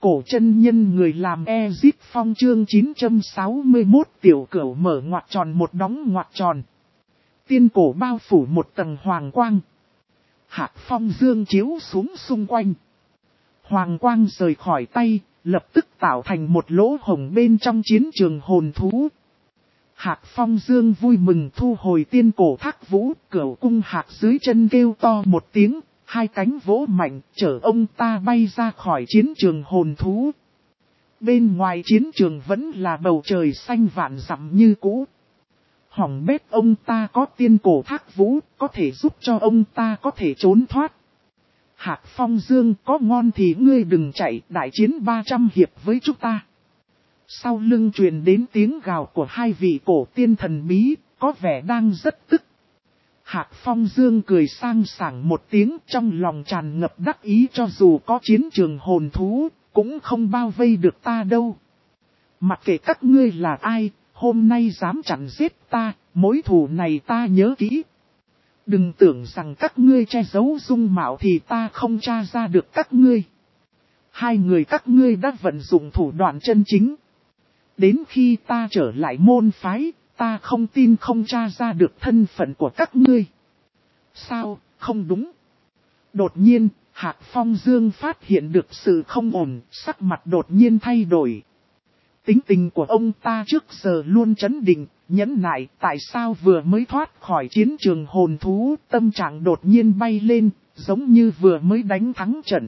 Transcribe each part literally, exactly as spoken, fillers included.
Cổ chân nhân người làm Ezip Phong chương chín trăm sáu mươi mốt tiểu cửu mở ngoặc tròn một đóng ngoặc tròn. Tiên cổ bao phủ một tầng hoàng quang. Hạc phong dương chiếu xuống xung quanh. Hoàng quang rời khỏi tay, lập tức tạo thành một lỗ hổng bên trong chiến trường hồn thú. Hạc phong dương vui mừng thu hồi tiên cổ thác vũ, cửu cung hạc dưới chân kêu to một tiếng. Hai cánh vỗ mạnh, chở ông ta bay ra khỏi chiến trường hồn thú. Bên ngoài chiến trường vẫn là bầu trời xanh vạn dặm như cũ. Hỏng bét ông ta có tiên cổ thác vũ, có thể giúp cho ông ta có thể trốn thoát. Hạc phong dương có ngon thì ngươi đừng chạy, đại chiến ba trăm hiệp với chúng ta. Sau lưng truyền đến tiếng gào của hai vị cổ tiên thần bí, có vẻ đang rất tức. Hạc phong dương cười sang sảng một tiếng, trong lòng tràn ngập đắc ý, cho dù có chiến trường hồn thú, cũng không bao vây được ta đâu. Mặc kệ các ngươi là ai, hôm nay dám chặn giết ta, mối thù này ta nhớ kỹ. Đừng tưởng rằng các ngươi che giấu dung mạo thì ta không tra ra được các ngươi. Hai người các ngươi đã vận dụng thủ đoạn chân chính. Đến khi ta trở lại môn phái, ta không tin không tra ra được thân phận của các ngươi. Sao, không đúng? Đột nhiên, Hạc Phong Dương phát hiện được sự không ổn, sắc mặt đột nhiên thay đổi. Tính tình của ông ta trước giờ luôn trấn định, nhẫn nại, tại sao vừa mới thoát khỏi chiến trường hồn thú, tâm trạng đột nhiên bay lên, giống như vừa mới đánh thắng trận.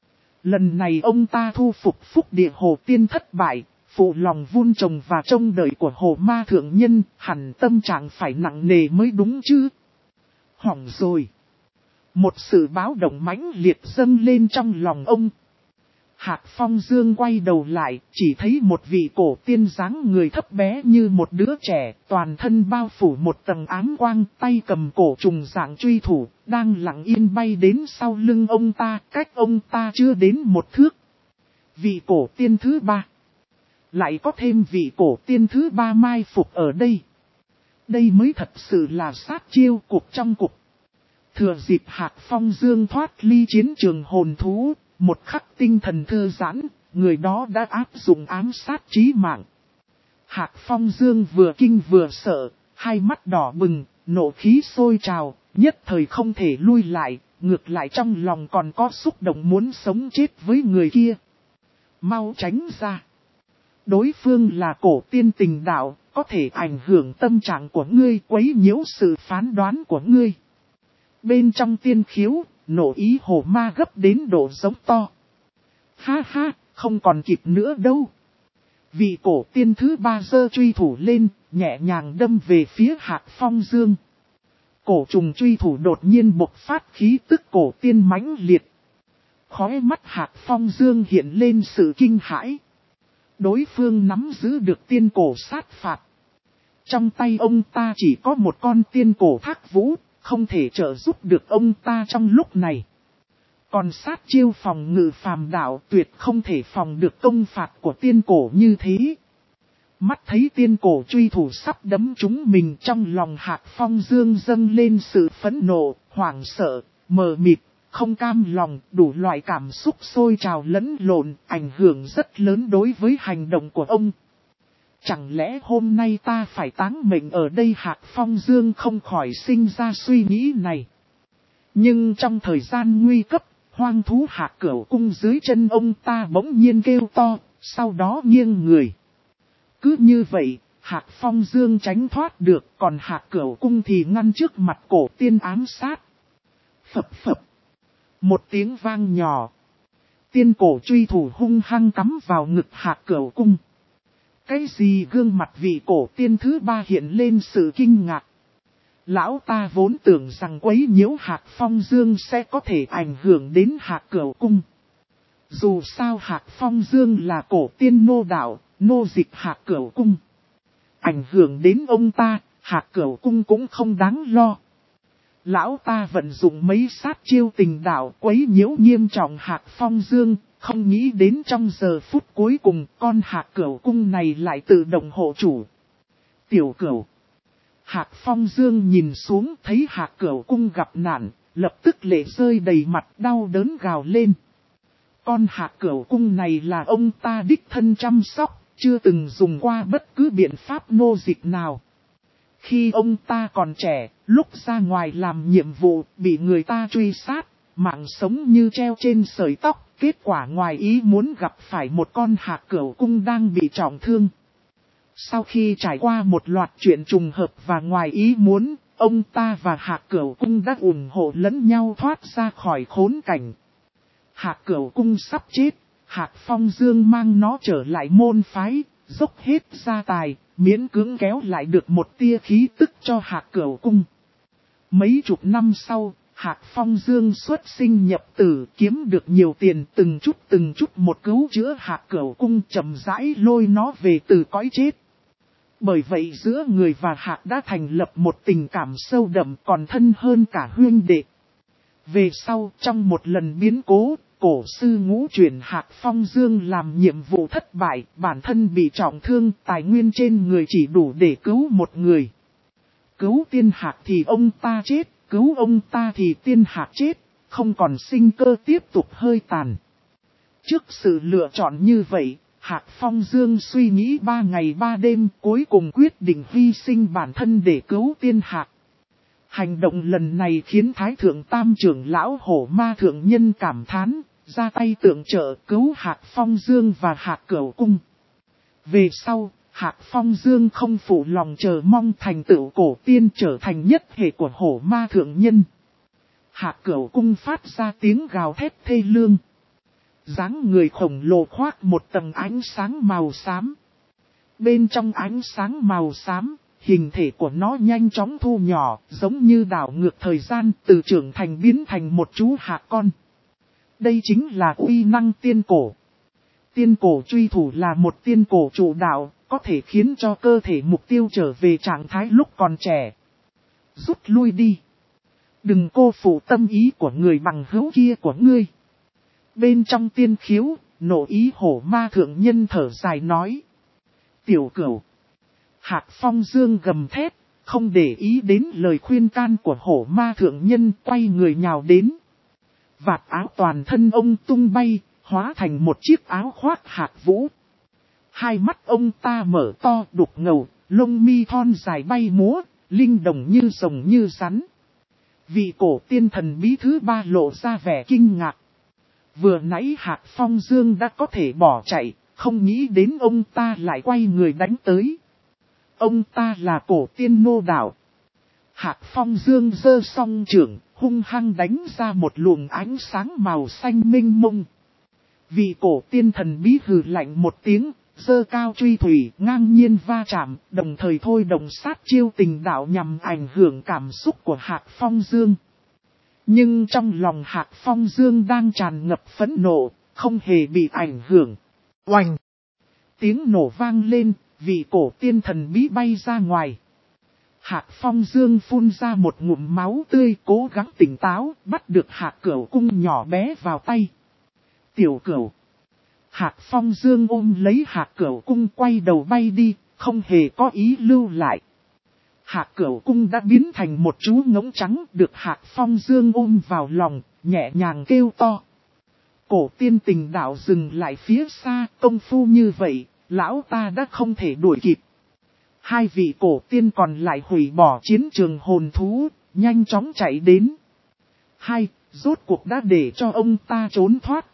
Lần này ông ta thu phục phúc địa hồ tiên thất bại, phụ lòng vun trồng và trông đợi của hồ ma thượng nhân, hẳn tâm trạng phải nặng nề mới đúng chứ. Hỏng rồi. Một sự báo động mãnh liệt dâng lên trong lòng ông. Hạc Phong Dương quay đầu lại, chỉ thấy một vị cổ tiên dáng người thấp bé như một đứa trẻ, toàn thân bao phủ một tầng ám quang, tay cầm cổ trùng dạng truy thủ, đang lặng yên bay đến sau lưng ông ta, cách ông ta chưa đến một thước. Vị cổ tiên thứ ba. Lại có thêm vị cổ tiên thứ ba mai phục ở đây. Đây mới thật sự là sát chiêu cục trong cục. Thừa dịp Hạc Phong Dương thoát ly chiến trường hồn thú, một khắc tinh thần thư giãn, người đó đã áp dụng ám sát chí mạng. Hạc Phong Dương vừa kinh vừa sợ, hai mắt đỏ bừng, nộ khí sôi trào, nhất thời không thể lui lại, ngược lại trong lòng còn có xúc động muốn sống chết với người kia. Mau tránh ra. Đối phương là cổ tiên tình đạo, có thể ảnh hưởng tâm trạng của ngươi, quấy nhiễu sự phán đoán của ngươi. Bên trong tiên khiếu, nộ ý hồ ma gấp đến độ giống to. Ha ha, không còn kịp nữa đâu. Vị cổ tiên thứ ba giơ truy thủ lên, nhẹ nhàng đâm về phía Hạc Phong Dương. Cổ trùng truy thủ đột nhiên bộc phát khí tức cổ tiên mãnh liệt. Khóe mắt Hạc Phong Dương hiện lên sự kinh hãi. Đối phương nắm giữ được tiên cổ sát phạt. Trong tay ông ta chỉ có một con tiên cổ thác vũ, không thể trợ giúp được ông ta trong lúc này. Còn sát chiêu phòng ngự phàm đạo tuyệt không thể phòng được công phạt của tiên cổ như thế. Mắt thấy tiên cổ truy thủ sắp đấm trúng mình, trong lòng Hạc Phong Dương dâng lên sự phẫn nộ, hoảng sợ, mờ mịt, không cam lòng, đủ loại cảm xúc sôi trào lẫn lộn, ảnh hưởng rất lớn đối với hành động của ông. Chẳng lẽ hôm nay ta phải táng mệnh ở đây? Hạc Phong Dương không khỏi sinh ra suy nghĩ này. Nhưng trong thời gian nguy cấp, hoang thú Hạc Cửu Cung dưới chân ông ta bỗng nhiên kêu to, sau đó nghiêng người. Cứ như vậy, Hạc Phong Dương tránh thoát được, còn Hạc Cửu Cung thì ngăn trước mặt cổ tiên ám sát. Phập phập. Một tiếng vang nhỏ. Tiên cổ truy thủ hung hăng cắm vào ngực Hạc Cửu Cung. Cái gì? Gương mặt vị cổ tiên thứ ba hiện lên sự kinh ngạc. Lão ta vốn tưởng rằng quấy nhiễu Hạc Phong Dương sẽ có thể ảnh hưởng đến Hạc Cửu Cung. Dù sao Hạc Phong Dương là cổ tiên nô đạo, nô dịch Hạc Cửu Cung. Ảnh hưởng đến ông ta, Hạc Cửu Cung cũng không đáng lo. Lão ta vận dụng mấy sát chiêu tình đạo quấy nhiễu nghiêm trọng Hạc Phong Dương, không nghĩ đến trong giờ phút cuối cùng con Hạc Cửu Cung này lại tự động hộ chủ. Tiểu Cửu. Hạc Phong Dương nhìn xuống thấy Hạc Cửu Cung gặp nạn, lập tức lệ rơi đầy mặt đau đớn gào lên. Con Hạc Cửu cung này là ông ta đích thân chăm sóc, chưa từng dùng qua bất cứ biện pháp nô dịch nào. Khi ông ta còn trẻ, lúc ra ngoài làm nhiệm vụ, bị người ta truy sát, mạng sống như treo trên sợi tóc, kết quả ngoài ý muốn gặp phải một con Hạc Cửu cung đang bị trọng thương. Sau khi trải qua một loạt chuyện trùng hợp và ngoài ý muốn, ông ta và Hạc Cửu cung đã ủng hộ lẫn nhau thoát ra khỏi khốn cảnh. Hạc Cửu cung sắp chết, Hạc Phong Dương mang nó trở lại môn phái, dốc hết gia tài, miễn cưỡng kéo lại được một tia khí tức cho Hạc Cửu cung. Mấy chục năm sau, Hạc Phong Dương xuất sinh nhập tử, kiếm được nhiều tiền, từng chút từng chút một cứu chữa Hạc Cửu cung, chậm rãi lôi nó về từ cõi chết. Bởi vậy giữa người và Hạc đã thành lập một tình cảm sâu đậm, còn thân hơn cả huynh đệ. Về sau, trong một lần biến cố, cổ sư ngũ chuyển Hạc Phong Dương làm nhiệm vụ thất bại, bản thân bị trọng thương, tài nguyên trên người chỉ đủ để cứu một người. Cứu tiên Hạc thì ông ta chết, cứu ông ta thì tiên Hạc chết, không còn sinh cơ tiếp tục hơi tàn. Trước sự lựa chọn như vậy, Hạc Phong Dương suy nghĩ ba ngày ba đêm, cuối cùng quyết định hy sinh bản thân để cứu tiên Hạc. Hành động lần này khiến Thái Thượng Tam trưởng lão Hổ Ma Thượng Nhân cảm thán, ra tay tượng trợ cứu Hạc Phong Dương và Hạc Cửu cung. Về sau, Hạc Phong Dương không phụ lòng chờ mong thành tựu cổ tiên trở thành nhất hệ của Hổ Ma Thượng Nhân. Hạc Cửu cung phát ra tiếng gào thét thê lương. Dáng người khổng lồ khoác một tầng ánh sáng màu xám. Bên trong ánh sáng màu xám, hình thể của nó nhanh chóng thu nhỏ, giống như đảo ngược thời gian, từ trưởng thành biến thành một chú hạc con. Đây chính là uy năng tiên cổ. Tiên cổ truy thủ là một tiên cổ chủ đạo, có thể khiến cho cơ thể mục tiêu trở về trạng thái lúc còn trẻ. Rút lui đi. Đừng cô phụ tâm ý của người bằng hữu kia của ngươi. Bên trong tiên khiếu, nộ ý Hổ Ma Thượng Nhân thở dài nói. Tiểu Cửu. Hạc Phong Dương gầm thét, không để ý đến lời khuyên can của Hổ Ma Thượng Nhân, quay người nhào đến. Vạt áo toàn thân ông tung bay, hóa thành một chiếc áo khoác hạc vũ. Hai mắt ông ta mở to đục ngầu, lông mi thon dài bay múa, linh động như rồng như rắn. Vị cổ tiên thần bí thứ ba lộ ra vẻ kinh ngạc. Vừa nãy Hạc Phong Dương đã có thể bỏ chạy, không nghĩ đến ông ta lại quay người đánh tới. Ông ta là cổ tiên Nô Đạo. Hạc Phong Dương giơ song trưởng, hung hăng đánh ra một luồng ánh sáng màu xanh minh mông. Vị cổ tiên thần bí hừ lạnh một tiếng, giơ cao truy thủy, ngang nhiên va chạm, đồng thời thôi đồng sát chiêu tình đạo nhằm ảnh hưởng cảm xúc của Hạc Phong Dương. Nhưng trong lòng Hạc Phong Dương đang tràn ngập phẫn nộ, không hề bị ảnh hưởng. Oành! Tiếng nổ vang lên, vị cổ tiên thần bí bay ra ngoài. Hạc Phong Dương phun ra một ngụm máu tươi, cố gắng tỉnh táo, bắt được Hạc Cửu cung nhỏ bé vào tay. Tiểu Cửu! Hạc Phong Dương ôm lấy Hạc Cửu cung quay đầu bay đi, không hề có ý lưu lại. Hạc Cửu cung đã biến thành một chú ngỗng trắng, được Hạc Phong Dương ôm vào lòng, nhẹ nhàng kêu to. Cổ tiên tình đạo dừng lại phía xa, công phu như vậy, lão ta đã không thể đuổi kịp. Hai vị cổ tiên còn lại hủy bỏ chiến trường hồn thú, nhanh chóng chạy đến. Hai, rốt cuộc đã để cho ông ta trốn thoát.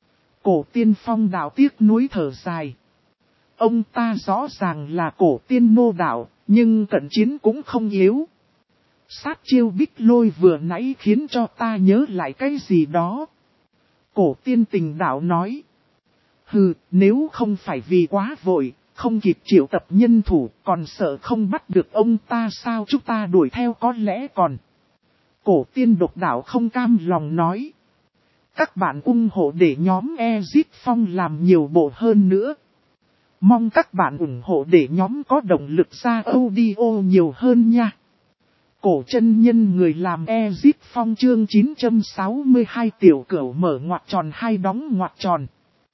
Cổ tiên Phong Đạo tiếc nuối thở dài. Ông ta rõ ràng là cổ tiên Nô Đạo, nhưng cận chiến cũng không yếu. Sát chiêu Bích Lôi vừa nãy khiến cho ta nhớ lại cái gì đó. Cổ tiên Tình Đạo nói. Hừ, nếu không phải vì quá vội, không kịp triệu tập nhân thủ, còn sợ không bắt được ông ta sao chúng ta đuổi theo có lẽ còn. Cổ tiên Độc Đạo không cam lòng nói. Các bạn ủng hộ để nhóm Ezip Phong làm nhiều bộ hơn nữa. Mong các bạn ủng hộ để nhóm có động lực ra audio nhiều hơn nha. Cổ chân nhân người làm Ezip Phong chương chín trăm sáu mươi hai Tiểu Cửu mở ngoặc tròn hai đóng ngoặc tròn.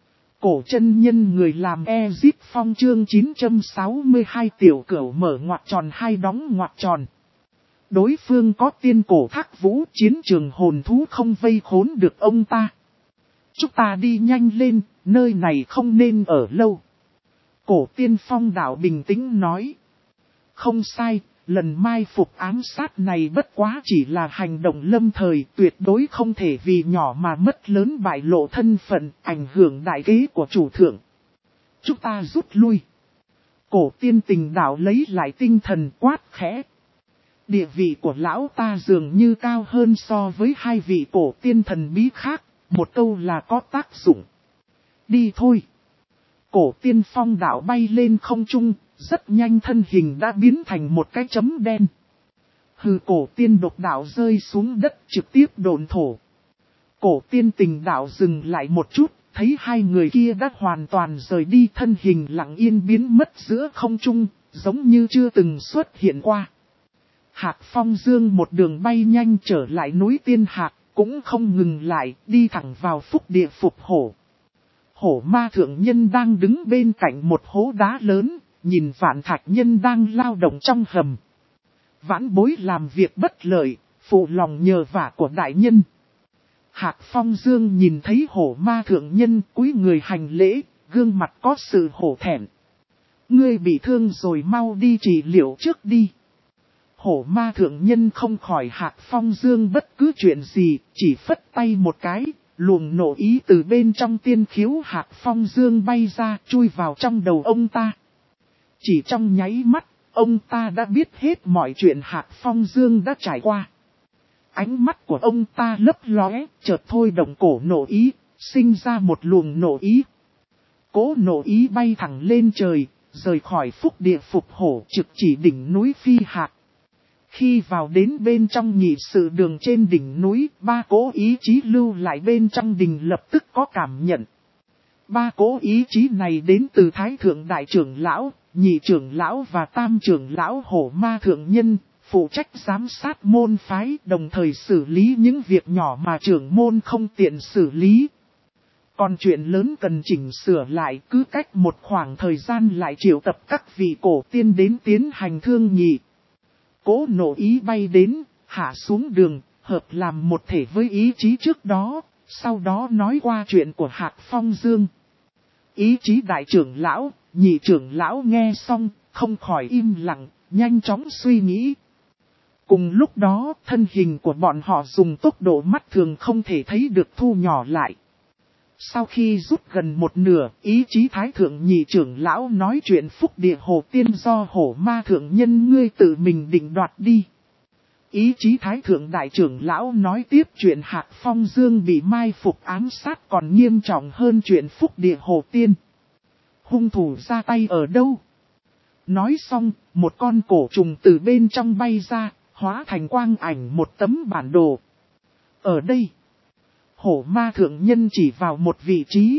Cổ chân nhân người làm Ezip Phong chương chín trăm sáu mươi hai Tiểu Cửu mở ngoặc tròn hai đóng ngoặc tròn. Đối phương có tiên cổ thác vũ, chiến trường hồn thú không vây khốn được ông ta. Chúng ta đi nhanh lên, nơi này không nên ở lâu. Cổ tiên phong đạo bình tĩnh nói. Không sai, lần mai phục ám sát này bất quá chỉ là hành động lâm thời, tuyệt đối không thể vì nhỏ mà mất lớn bại lộ thân phận, ảnh hưởng đại kế của chủ thượng. Chúng ta rút lui. Cổ tiên tình đạo lấy lại tinh thần quát khẽ. Địa vị của lão ta dường như cao hơn so với hai vị cổ tiên thần bí khác, một câu là có tác dụng. Đi thôi. Cổ tiên phong đạo bay lên không trung, rất nhanh thân hình đã biến thành một cái chấm đen. Hừ, cổ tiên độc đạo rơi xuống đất trực tiếp độn thổ. Cổ tiên tình đạo dừng lại một chút, thấy hai người kia đã hoàn toàn rời đi, thân hình lặng yên biến mất giữa không trung, giống như chưa từng xuất hiện qua. Hạc Phong Dương một đường bay nhanh trở lại núi Tiên Hạc, cũng không ngừng lại, đi thẳng vào phúc địa phục hổ. Hổ ma thượng nhân đang đứng bên cạnh một hố đá lớn, nhìn Vạn Thạch Nhân đang lao động trong hầm. Vãn bối làm việc bất lợi, phụ lòng nhờ vả của đại nhân. Hạc Phong Dương nhìn thấy hổ ma thượng nhân cúi người hành lễ, gương mặt có sự hổ thẹn. Ngươi bị thương rồi, mau đi trị liệu trước đi. Hổ ma thượng nhân không khỏi Hạc Phong Dương bất cứ chuyện gì, chỉ phất tay một cái, luồng nộ ý từ bên trong tiên khiếu Hạc Phong Dương bay ra, chui vào trong đầu ông ta. Chỉ trong nháy mắt, ông ta đã biết hết mọi chuyện Hạc Phong Dương đã trải qua. Ánh mắt của ông ta lấp lóe, chợt thôi động cổ nộ ý, sinh ra một luồng nộ ý. Cố nộ ý bay thẳng lên trời, rời khỏi phúc địa phục hổ trực chỉ đỉnh núi Phi Hạc. Khi vào đến bên trong nhị sự đường trên đỉnh núi, ba cố ý chí lưu lại bên trong đình lập tức có cảm nhận. Ba cố ý chí này đến từ Thái Thượng Đại Trưởng Lão, Nhị Trưởng Lão và Tam Trưởng Lão Hổ Ma Thượng Nhân, phụ trách giám sát môn phái, đồng thời xử lý những việc nhỏ mà trưởng môn không tiện xử lý. Còn chuyện lớn cần chỉnh sửa lại, cứ cách một khoảng thời gian lại triệu tập các vị cổ tiên đến tiến hành thương nghị. Cố nộ ý bay đến, hạ xuống đường, hợp làm một thể với ý chí trước đó, sau đó nói qua chuyện của Hạc Phong Dương. Ý chí đại trưởng lão, nhị trưởng lão nghe xong, không khỏi im lặng, nhanh chóng suy nghĩ. Cùng lúc đó, thân hình của bọn họ dùng tốc độ mắt thường không thể thấy được thu nhỏ lại. Sau khi rút gần một nửa, ý chí thái thượng nhị trưởng lão nói chuyện phúc địa hồ tiên do hổ ma thượng nhân ngươi tự mình định đoạt đi. Ý chí thái thượng đại trưởng lão nói tiếp chuyện Hạc Phong Dương bị mai phục ám sát còn nghiêm trọng hơn chuyện phúc địa hồ tiên. Hung thủ ra tay ở đâu? Nói xong, một con cổ trùng từ bên trong bay ra, hóa thành quang ảnh một tấm bản đồ. Ở đây, hổ ma thượng nhân chỉ vào một vị trí.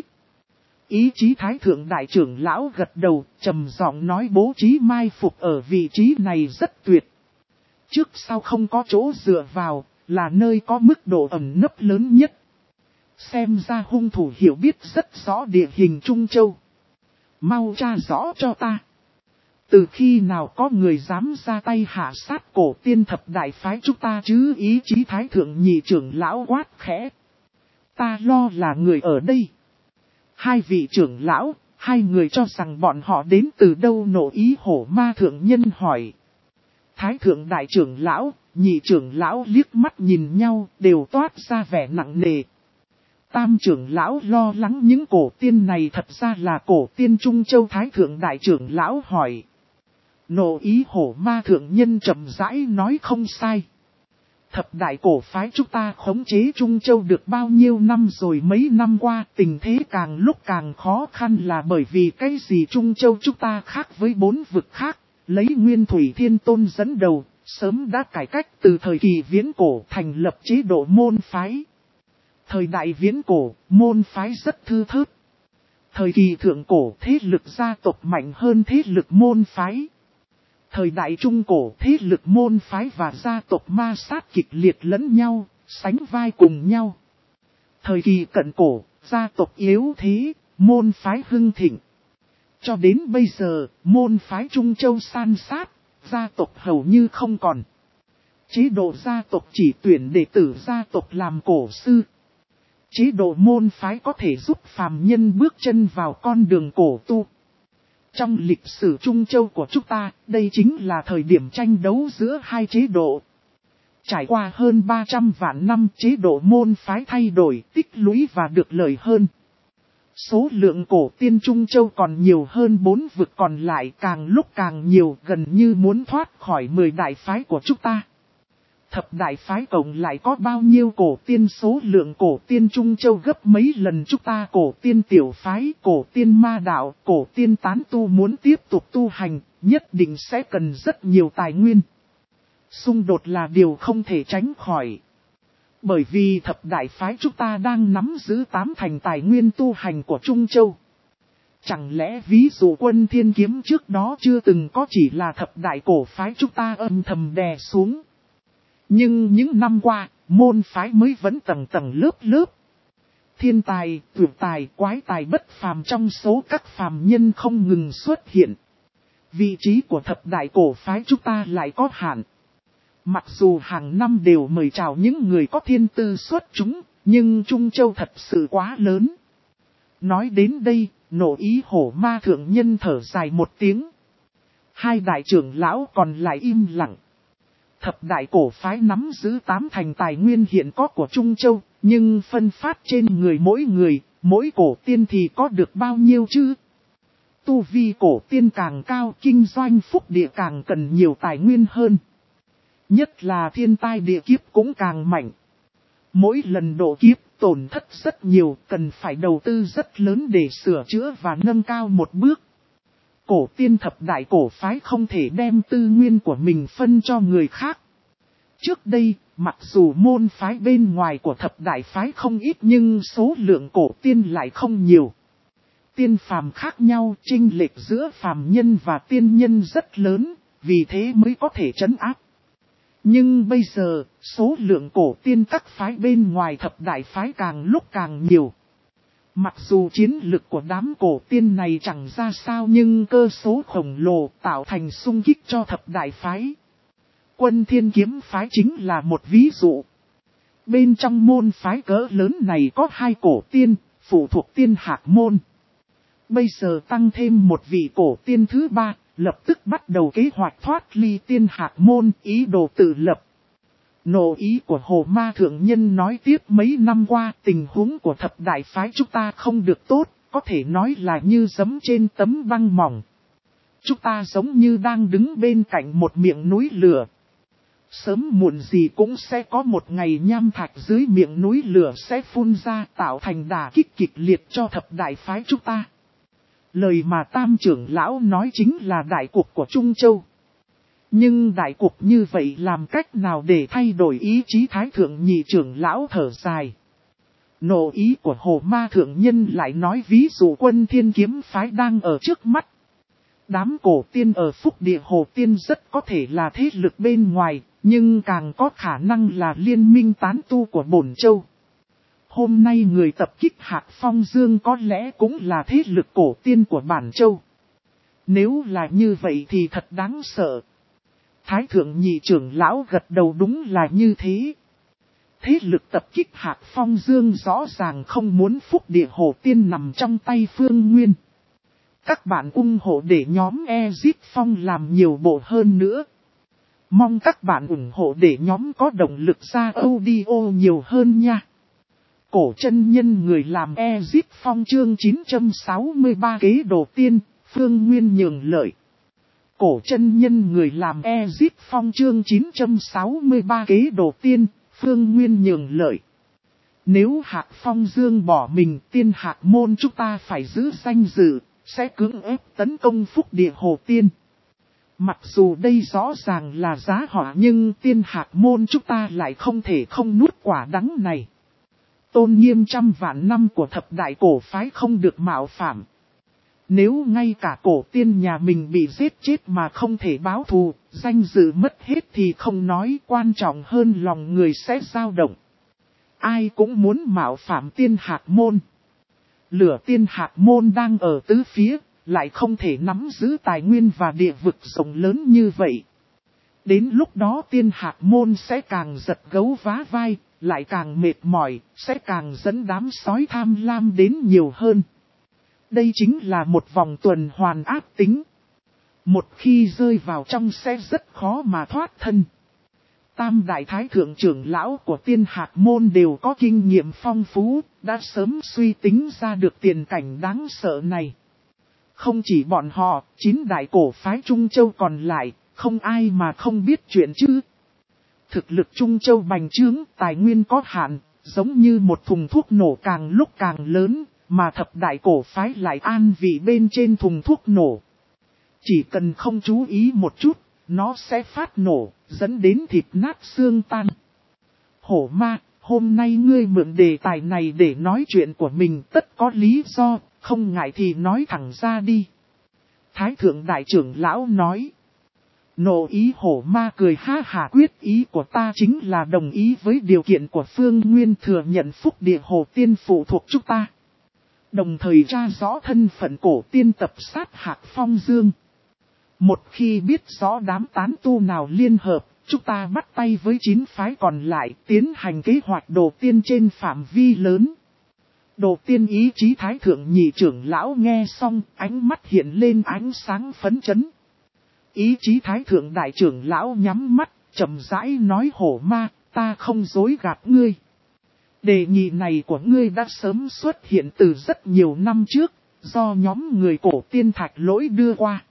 Ý chí thái thượng đại trưởng lão gật đầu, trầm giọng nói bố trí mai phục ở vị trí này rất tuyệt. Trước sau không có chỗ dựa vào, là nơi có mức độ ẩn nấp lớn nhất. Xem ra hung thủ hiểu biết rất rõ địa hình Trung Châu. Mau tra rõ cho ta. Từ khi nào có người dám ra tay hạ sát cổ tiên thập đại phái chúng ta chứ? Ý chí thái thượng nhị trưởng lão quát khẽ. Ta lo là người ở đây. Hai vị trưởng lão, hai người cho rằng bọn họ đến từ đâu? Nộ ý hổ ma thượng nhân hỏi. Thái thượng đại trưởng lão, nhị trưởng lão liếc mắt nhìn nhau, đều toát ra vẻ nặng nề. Tam trưởng lão lo lắng những cổ tiên này thật ra là cổ tiên Trung Châu. Thái thượng đại trưởng lão hỏi. Nộ ý hổ ma thượng nhân chậm rãi nói không sai. Thập đại cổ phái chúng ta khống chế Trung Châu được bao nhiêu năm rồi, mấy năm qua tình thế càng lúc càng khó khăn là bởi vì cái gì? Trung Châu chúng ta khác với bốn vực khác, lấy Nguyên Thủy Thiên Tôn dẫn đầu, sớm đã cải cách từ thời kỳ viễn cổ thành lập chế độ môn phái. Thời đại viễn cổ, môn phái rất thư thớt. Thời kỳ thượng cổ, thế lực gia tộc mạnh hơn thế lực môn phái. Thời đại trung cổ, thế lực môn phái và gia tộc ma sát kịch liệt lẫn nhau, sánh vai cùng nhau. Thời kỳ cận cổ, gia tộc yếu thế, môn phái hưng thịnh. Cho đến bây giờ, môn phái Trung Châu san sát, gia tộc hầu như không còn. Chế độ gia tộc chỉ tuyển đệ tử gia tộc làm cổ sư. chế độ môn phái có thể giúp phàm nhân bước chân vào con đường cổ tu. Trong lịch sử Trung Châu của chúng ta, đây chính là thời điểm tranh đấu giữa hai chế độ. Trải qua hơn ba trăm vạn năm, chế độ môn phái thay đổi, tích lũy và được lợi hơn. Số lượng cổ tiên Trung Châu còn nhiều hơn bốn vực còn lại, càng lúc càng nhiều, gần như muốn thoát khỏi mười đại phái của chúng ta. Thập đại phái cộng lại có bao nhiêu cổ tiên, số lượng cổ tiên Trung Châu gấp mấy lần chúng ta. Cổ tiên tiểu phái, cổ tiên ma đạo, cổ tiên tán tu muốn tiếp tục tu hành, nhất định sẽ cần rất nhiều tài nguyên. Xung đột là điều không thể tránh khỏi. Bởi vì thập đại phái chúng ta đang nắm giữ tám thành tài nguyên tu hành của Trung Châu. Chẳng lẽ ví dụ Quân Thiên Kiếm trước đó chưa từng có, chỉ là thập đại cổ phái chúng ta âm thầm đè xuống. Nhưng những năm qua, môn phái mới vẫn tầng tầng lớp lớp. Thiên tài, tuyệt tài, quái tài bất phàm trong số các phàm nhân không ngừng xuất hiện. Vị trí của thập đại cổ phái chúng ta lại có hạn. Mặc dù hàng năm đều mời chào những người có thiên tư xuất chúng, nhưng Trung Châu thật sự quá lớn. Nói đến đây, nộ ý hổ ma thượng nhân thở dài một tiếng. Hai đại trưởng lão còn lại im lặng. Thập đại cổ phái nắm giữ tám thành tài nguyên hiện có của Trung Châu, nhưng phân phát trên người mỗi người, mỗi cổ tiên thì có được bao nhiêu chứ? Tu vi cổ tiên càng cao, kinh doanh phúc địa càng cần nhiều tài nguyên hơn. Nhất là thiên tai địa kiếp cũng càng mạnh. Mỗi lần độ kiếp tổn thất rất nhiều, cần phải đầu tư rất lớn để sửa chữa và nâng cao một bước. Cổ tiên thập đại cổ phái không thể đem tư nguyên của mình phân cho người khác. Trước đây, mặc dù môn phái bên ngoài của thập đại phái không ít nhưng số lượng cổ tiên lại không nhiều. Tiên phàm khác nhau, chênh lệch giữa phàm nhân và tiên nhân rất lớn, vì thế mới có thể trấn áp. Nhưng bây giờ, số lượng cổ tiên các phái bên ngoài thập đại phái càng lúc càng nhiều. Mặc dù chiến lực của đám cổ tiên này chẳng ra sao nhưng cơ số khổng lồ tạo thành xung kích cho thập đại phái. Quân Thiên Kiếm phái chính là một ví dụ. Bên trong môn phái cỡ lớn này có hai cổ tiên, phụ thuộc tiên hạc môn. Bây giờ tăng thêm một vị cổ tiên thứ ba, lập tức bắt đầu kế hoạch thoát ly tiên hạc môn, ý đồ tự lập. Nộ ý của Hồ Ma Thượng Nhân nói tiếp, mấy năm qua tình huống của thập đại phái chúng ta không được tốt, có thể nói là như giẫm trên tấm băng mỏng. Chúng ta giống như đang đứng bên cạnh một miệng núi lửa. Sớm muộn gì cũng sẽ có một ngày nham thạch dưới miệng núi lửa sẽ phun ra, tạo thành đả kích kịch liệt cho thập đại phái chúng ta. Lời mà Tam trưởng lão nói chính là đại cục của Trung Châu. Nhưng đại cục như vậy làm cách nào để thay đổi ý chí Thái thượng nhị trưởng lão thở dài. Nộ ý của Hồ Ma Thượng Nhân lại nói ví dụ Quân Thiên Kiếm phái đang ở trước mắt. Đám cổ tiên ở Phúc Địa Hồ Tiên rất có thể là thế lực bên ngoài, nhưng càng có khả năng là liên minh tán tu của Bổn Châu. Hôm nay người tập kích Hạc Phong Dương có lẽ cũng là thế lực cổ tiên của Bản Châu. Nếu là như vậy thì thật đáng sợ. Thái thượng nhị trưởng lão gật đầu, đúng là như thế. Thế lực tập kích Hạc Phong Dương rõ ràng không muốn Phúc Địa Hồ Tiên nằm trong tay Phương Nguyên. Các bạn ủng hộ để nhóm Ezip Phong làm nhiều bộ hơn nữa. Mong các bạn ủng hộ để nhóm có động lực ra audio nhiều hơn nha. Cổ chân nhân người làm Ezip Phong chương chín trăm sáu mươi ba kế đồ tiên, Phương Nguyên nhường lợi. Cổ chân nhân người làm Ezip Phong chương chín trăm sáu mươi ba kế đồ tiên, Phương Nguyên nhường lợi. Nếu Hạc Phong Dương bỏ mình, tiên Hạc môn chúng ta phải giữ danh dự, sẽ cưỡng ép tấn công Phúc Địa Hồ Tiên. Mặc dù đây rõ ràng là giá họa nhưng tiên Hạc môn chúng ta lại không thể không nuốt quả đắng này. Tôn nghiêm trăm vạn năm của thập đại cổ phái không được mạo phạm. Nếu ngay cả cổ tiên nhà mình bị giết chết mà không thể báo thù, danh dự mất hết thì không nói, quan trọng hơn lòng người sẽ dao động. Ai cũng muốn mạo phạm tiên Hạc môn. Lửa tiên Hạc môn đang ở tứ phía, lại không thể nắm giữ tài nguyên và địa vực rộng lớn như vậy. Đến lúc đó tiên Hạc môn sẽ càng giật gấu vá vai, lại càng mệt mỏi, sẽ càng dẫn đám sói tham lam đến nhiều hơn. Đây chính là một vòng tuần hoàn ác tính. Một khi rơi vào trong sẽ rất khó mà thoát thân. Tam đại thái thượng trưởng lão của Tiên Hạc Môn đều có kinh nghiệm phong phú, đã sớm suy tính ra được tiền cảnh đáng sợ này. Không chỉ bọn họ, chín đại cổ phái Trung Châu còn lại, không ai mà không biết chuyện chứ. Thực lực Trung Châu bành trướng, tài nguyên có hạn, giống như một thùng thuốc nổ càng lúc càng lớn, mà thập đại cổ phái lại an vị bên trên thùng thuốc nổ. Chỉ cần không chú ý một chút, nó sẽ phát nổ, dẫn đến thịt nát xương tan. Hổ ma, hôm nay ngươi mượn đề tài này để nói chuyện của mình tất có lý do, không ngại thì nói thẳng ra đi. Thái thượng đại trưởng lão nói. Nộ ý hổ ma cười ha hả, quyết ý của ta chính là đồng ý với điều kiện của Phương Nguyên thừa nhận phúc địa hồ tiên phụ thuộc chúng ta. Đồng thời tra rõ thân phận cổ tiên tập sát Hạc Phong Dương. Một khi biết rõ đám tán tu nào liên hợp, chúng ta bắt tay với chín phái còn lại tiến hành kế hoạch đồ tiên trên phạm vi lớn. Đồ tiên ý chí thái thượng nhị trưởng lão nghe xong, ánh mắt hiện lên ánh sáng phấn chấn. Ý chí thái thượng đại trưởng lão nhắm mắt, chậm rãi nói hổ ma, ta không dối gạt ngươi. Đề nghị này của ngươi đã sớm xuất hiện từ rất nhiều năm trước, do nhóm người cổ tiên thạch lỗi đưa qua.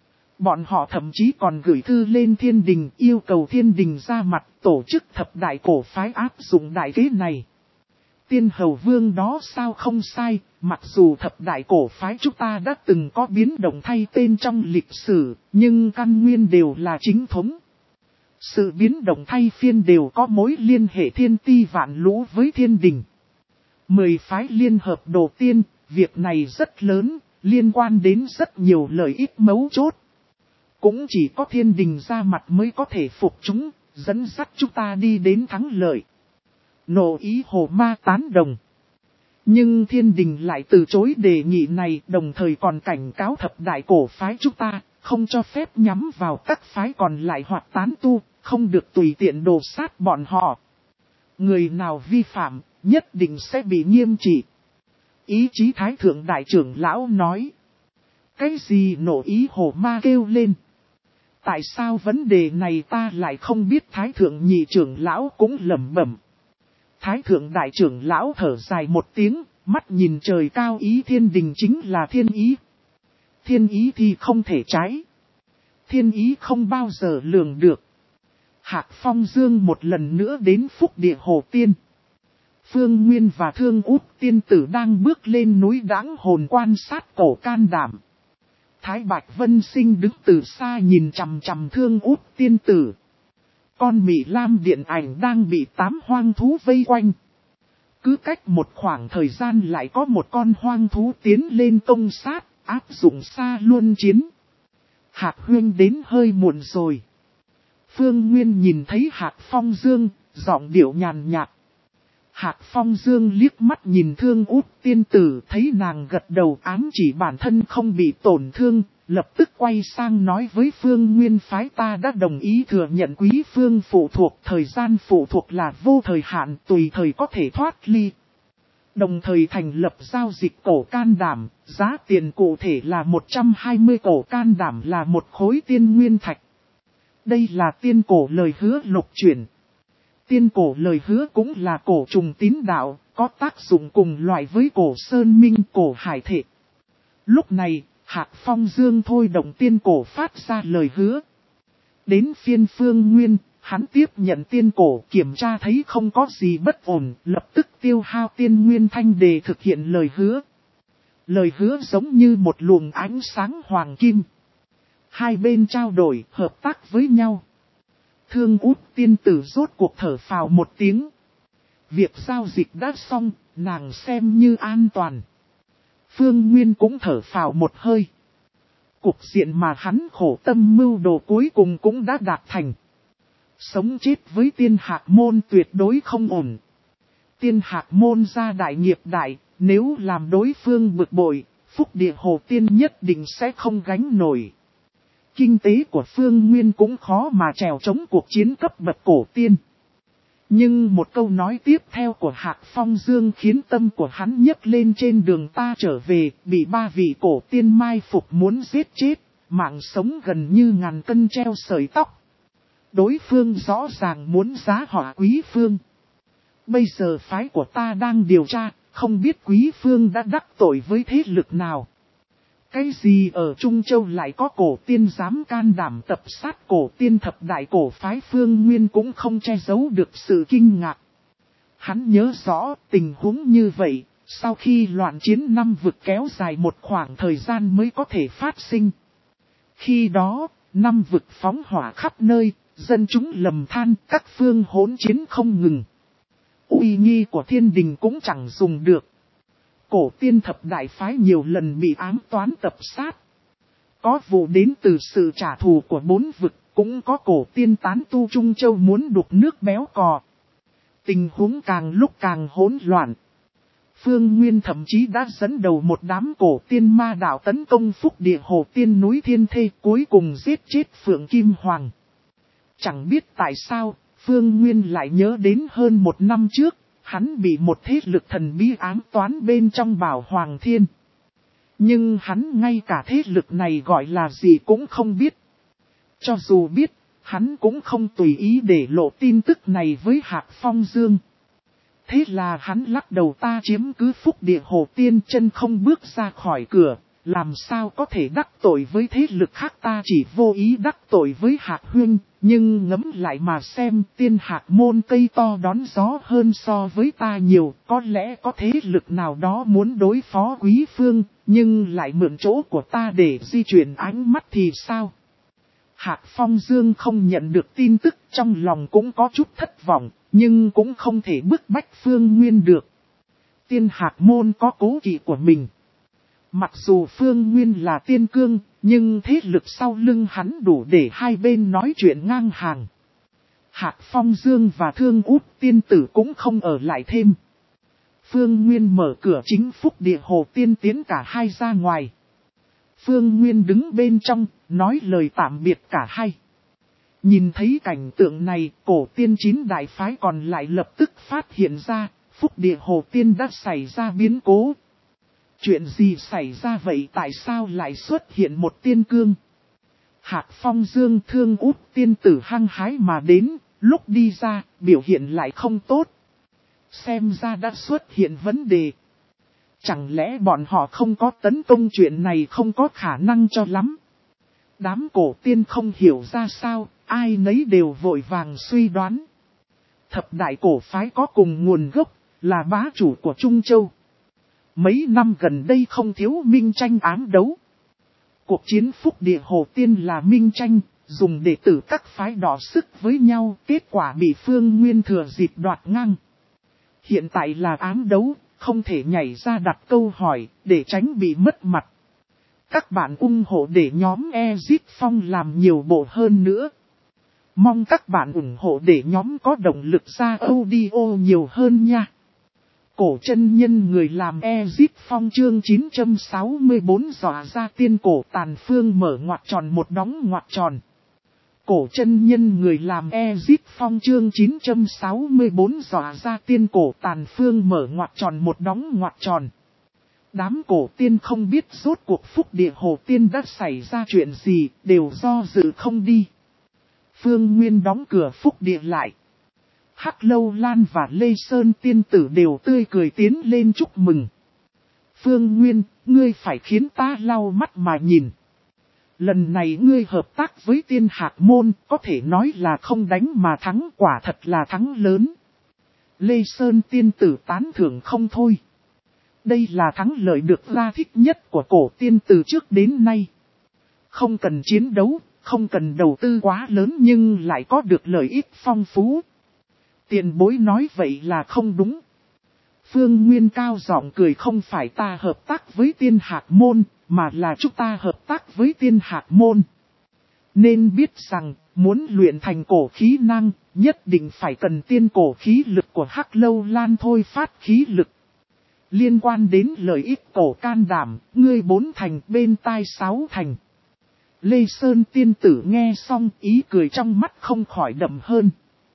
Bọn họ thậm chí còn gửi thư lên thiên đình yêu cầu thiên đình ra mặt tổ chức thập đại cổ phái áp dụng đại kế này. Tiên hầu vương đó sao không sai, mặc dù thập đại cổ phái chúng ta đã từng có biến động thay tên trong lịch sử, nhưng căn nguyên đều là chính thống. Sự biến động thay phiên đều có mối liên hệ thiên ti vạn lũ với thiên đình. Mười phái liên hợp đồ tiên, việc này rất lớn, liên quan đến rất nhiều lợi ích mấu chốt. Cũng chỉ có thiên đình ra mặt mới có thể phục chúng, dẫn dắt chúng ta đi đến thắng lợi. Nộ ý hồ ma tán đồng. Nhưng thiên đình lại từ chối đề nghị này, đồng thời còn cảnh cáo thập đại cổ phái chúng ta, không cho phép nhắm vào các phái còn lại hoặc tán tu, không được tùy tiện đồ sát bọn họ. Người nào vi phạm, nhất định sẽ bị nghiêm trị. Ý chí thái thượng đại trưởng lão nói. Cái gì nộ ý hồ ma kêu lên? Tại sao vấn đề này ta lại không biết? Thái thượng nhị trưởng lão cũng lẩm bẩm. Thái thượng đại trưởng lão thở dài một tiếng, mắt nhìn trời cao, ý thiên đình chính là thiên ý. Thiên ý thì không thể trái. Thiên ý không bao giờ lường được. Hạc Phong Dương một lần nữa đến phúc địa hồ tiên. Phương Nguyên và Thương Út tiên tử đang bước lên núi Đãng Hồn quan sát cổ can đảm. Thái Bạch Vân Sinh đứng từ xa nhìn chằm chằm Thương Út tiên tử. Con Mị Lam điện ảnh đang bị tám hoang thú vây quanh. Cứ cách một khoảng thời gian lại có một con hoang thú tiến lên công sát, áp dụng xa luân chiến. Hạc Huyên đến hơi muộn rồi. Phương Nguyên nhìn thấy Hạc Phong Dương, giọng điệu nhàn nhạt. Hạc Phong Dương liếc mắt nhìn Thương Út tiên tử, thấy nàng gật đầu ám chỉ bản thân không bị tổn thương, lập tức quay sang nói với Phương Nguyên phái ta đã đồng ý thừa nhận quý phương phụ thuộc, thời gian phụ thuộc là vô thời hạn, tùy thời có thể thoát ly. Đồng thời thành lập giao dịch cổ can đảm, giá tiền cụ thể là một trăm hai mươi cổ can đảm là một khối tiên nguyên thạch. Đây là tiên cổ lời hứa lục chuyển. Tiên cổ lời hứa cũng là cổ trùng tín đạo, có tác dụng cùng loại với cổ sơn minh, cổ hải thể. Lúc này, Hạc Phong Dương thôi động tiên cổ phát ra lời hứa. Đến phiên Phương Nguyên, hắn tiếp nhận tiên cổ, kiểm tra thấy không có gì bất ổn, lập tức tiêu hao tiên nguyên thanh để thực hiện lời hứa. Lời hứa giống như một luồng ánh sáng hoàng kim. Hai bên trao đổi, hợp tác với nhau. Thương Út tiên tử rốt cuộc thở phào một tiếng. Việc giao dịch đã xong, nàng xem như an toàn. Phương Nguyên cũng thở phào một hơi. Cục diện mà hắn khổ tâm mưu đồ cuối cùng cũng đã đạt thành. Sống chết với Tiên Hạc Môn tuyệt đối không ổn. Tiên Hạc Môn ra đại nghiệp đại, nếu làm đối phương bực bội, phúc địa hồ tiên nhất định sẽ không gánh nổi. Kinh tế của Phương Nguyên cũng khó mà trèo chống cuộc chiến cấp bậc cổ tiên. Nhưng một câu nói tiếp theo của Hạc Phong Dương khiến tâm của hắn nhấc lên. Trên đường ta trở về, bị ba vị cổ tiên mai phục muốn giết chết, mạng sống gần như ngàn cân treo sợi tóc. Đối phương rõ ràng muốn giá họa Quý Phương. Bây giờ phái của ta đang điều tra, không biết Quý Phương đã đắc tội với thế lực nào. Cái gì ở Trung Châu lại có cổ tiên dám can đảm tập sát cổ tiên thập đại cổ phái Phương Nguyên cũng không che giấu được sự kinh ngạc. Hắn nhớ rõ tình huống như vậy, sau khi loạn chiến năm vực kéo dài một khoảng thời gian mới có thể phát sinh. Khi đó, năm vực phóng hỏa khắp nơi, dân chúng lầm than, các phương hỗn chiến không ngừng. Uy nghi của thiên đình cũng chẳng dùng được. Cổ tiên thập đại phái nhiều lần bị ám toán tập sát. Có vụ đến từ sự trả thù của bốn vực, cũng có cổ tiên tán tu Trung Châu muốn đục nước béo cò. Tình huống càng lúc càng hỗn loạn. Phương Nguyên thậm chí đã dẫn đầu một đám cổ tiên ma đạo tấn công phúc địa hồ tiên núi Thiên Thê, cuối cùng giết chết Phượng Kim Hoàng. Chẳng biết tại sao, Phương Nguyên lại nhớ đến hơn một năm trước, hắn bị một thế lực thần bí ám toán bên trong Bảo Hoàng Thiên. Nhưng hắn ngay cả thế lực này gọi là gì cũng không biết. Cho dù biết, hắn cũng không tùy ý để lộ tin tức này với Hạc Phong Dương. Thế là hắn lắc đầu, ta chiếm cứ phúc địa hồ tiên chân không bước ra khỏi cửa, làm sao có thể đắc tội với thế lực khác, ta chỉ vô ý đắc tội với Hạc Huynh, nhưng ngẫm lại mà xem, tiên Hạc môn cây to đón gió hơn so với ta nhiều, có lẽ có thế lực nào đó muốn đối phó Quý Phương, nhưng lại mượn chỗ của ta để di chuyển ánh mắt thì sao? Hạc Phong Dương không nhận được tin tức, trong lòng cũng có chút thất vọng, nhưng cũng không thể bức bách Phương Nguyên được. Tiên Hạc môn có cố kỵ của mình. Mặc dù Phương Nguyên là tiên cương, nhưng thế lực sau lưng hắn đủ để hai bên nói chuyện ngang hàng. Hạc Phong Dương và Thương Út tiên tử cũng không ở lại thêm. Phương Nguyên mở cửa chính phúc địa hồ tiên tiến cả hai ra ngoài. Phương Nguyên đứng bên trong, nói lời tạm biệt cả hai. Nhìn thấy cảnh tượng này, cổ tiên chín đại phái còn lại lập tức phát hiện ra, phúc địa hồ tiên đã xảy ra biến cố. Chuyện gì xảy ra vậy, tại sao lại xuất hiện một tiên cương? Hạc Phong Dương Thương Út tiên tử hăng hái mà đến, lúc đi ra, biểu hiện lại không tốt. Xem ra đã xuất hiện vấn đề. Chẳng lẽ bọn họ không có tấn công, chuyện này không có khả năng cho lắm. Đám cổ tiên không hiểu ra sao, ai nấy đều vội vàng suy đoán. Thập đại cổ phái có cùng nguồn gốc, là bá chủ của Trung Châu. Mấy năm gần đây không thiếu minh tranh ám đấu. Cuộc chiến phúc địa hồ tiên là minh tranh, dùng đệ tử các phái đỏ sức với nhau, kết quả bị Phương Nguyên thừa dịp đoạt ngang. Hiện tại là ám đấu, không thể nhảy ra đặt câu hỏi, để tránh bị mất mặt. Các bạn ủng hộ để nhóm Exit Phong làm nhiều bộ hơn nữa. Mong các bạn ủng hộ để nhóm có động lực ra audio nhiều hơn nha. Cổ chân nhân người làm Exit Phong chương chín trăm sáu mươi tư dọa ra tiên cổ tàn phương mở ngoặc tròn một đóng ngoặc tròn. Cổ chân nhân người làm Exit Phong chương chín trăm sáu mươi tư dọa ra tiên cổ tàn phương mở ngoặc tròn một đóng ngoặc tròn. Đám cổ tiên không biết rốt cuộc phúc địa hồ tiên đã xảy ra chuyện gì, đều do dự không đi. Phương Nguyên đóng cửa phúc địa lại. Hắc Lâu Lan và Lê Sơn tiên tử đều tươi cười tiến lên chúc mừng. Phương Nguyên, ngươi phải khiến ta lau mắt mà nhìn. Lần này ngươi hợp tác với tiên Hạc môn, có thể nói là không đánh mà thắng, quả thật là thắng lớn. Lê Sơn tiên tử tán thưởng không thôi. Đây là thắng lợi được ra thích nhất của cổ tiên từ trước đến nay. Không cần chiến đấu, không cần đầu tư quá lớn nhưng lại có được lợi ích phong phú. Tiền bối nói vậy là không đúng. Phương Nguyên cao giọng cười, không phải ta hợp tác với tiên Hạc môn, mà là chúng ta hợp tác với tiên Hạc môn. Nên biết rằng, muốn luyện thành cổ khí năng, nhất định phải cần tiên cổ khí lực của Hắc Lâu Lan thôi phát khí lực. Liên quan đến lợi ích cổ can đảm, ngươi bốn thành bên tai sáu thành. Lê Sơn tiên tử nghe xong ý cười trong mắt không khỏi đậm hơn.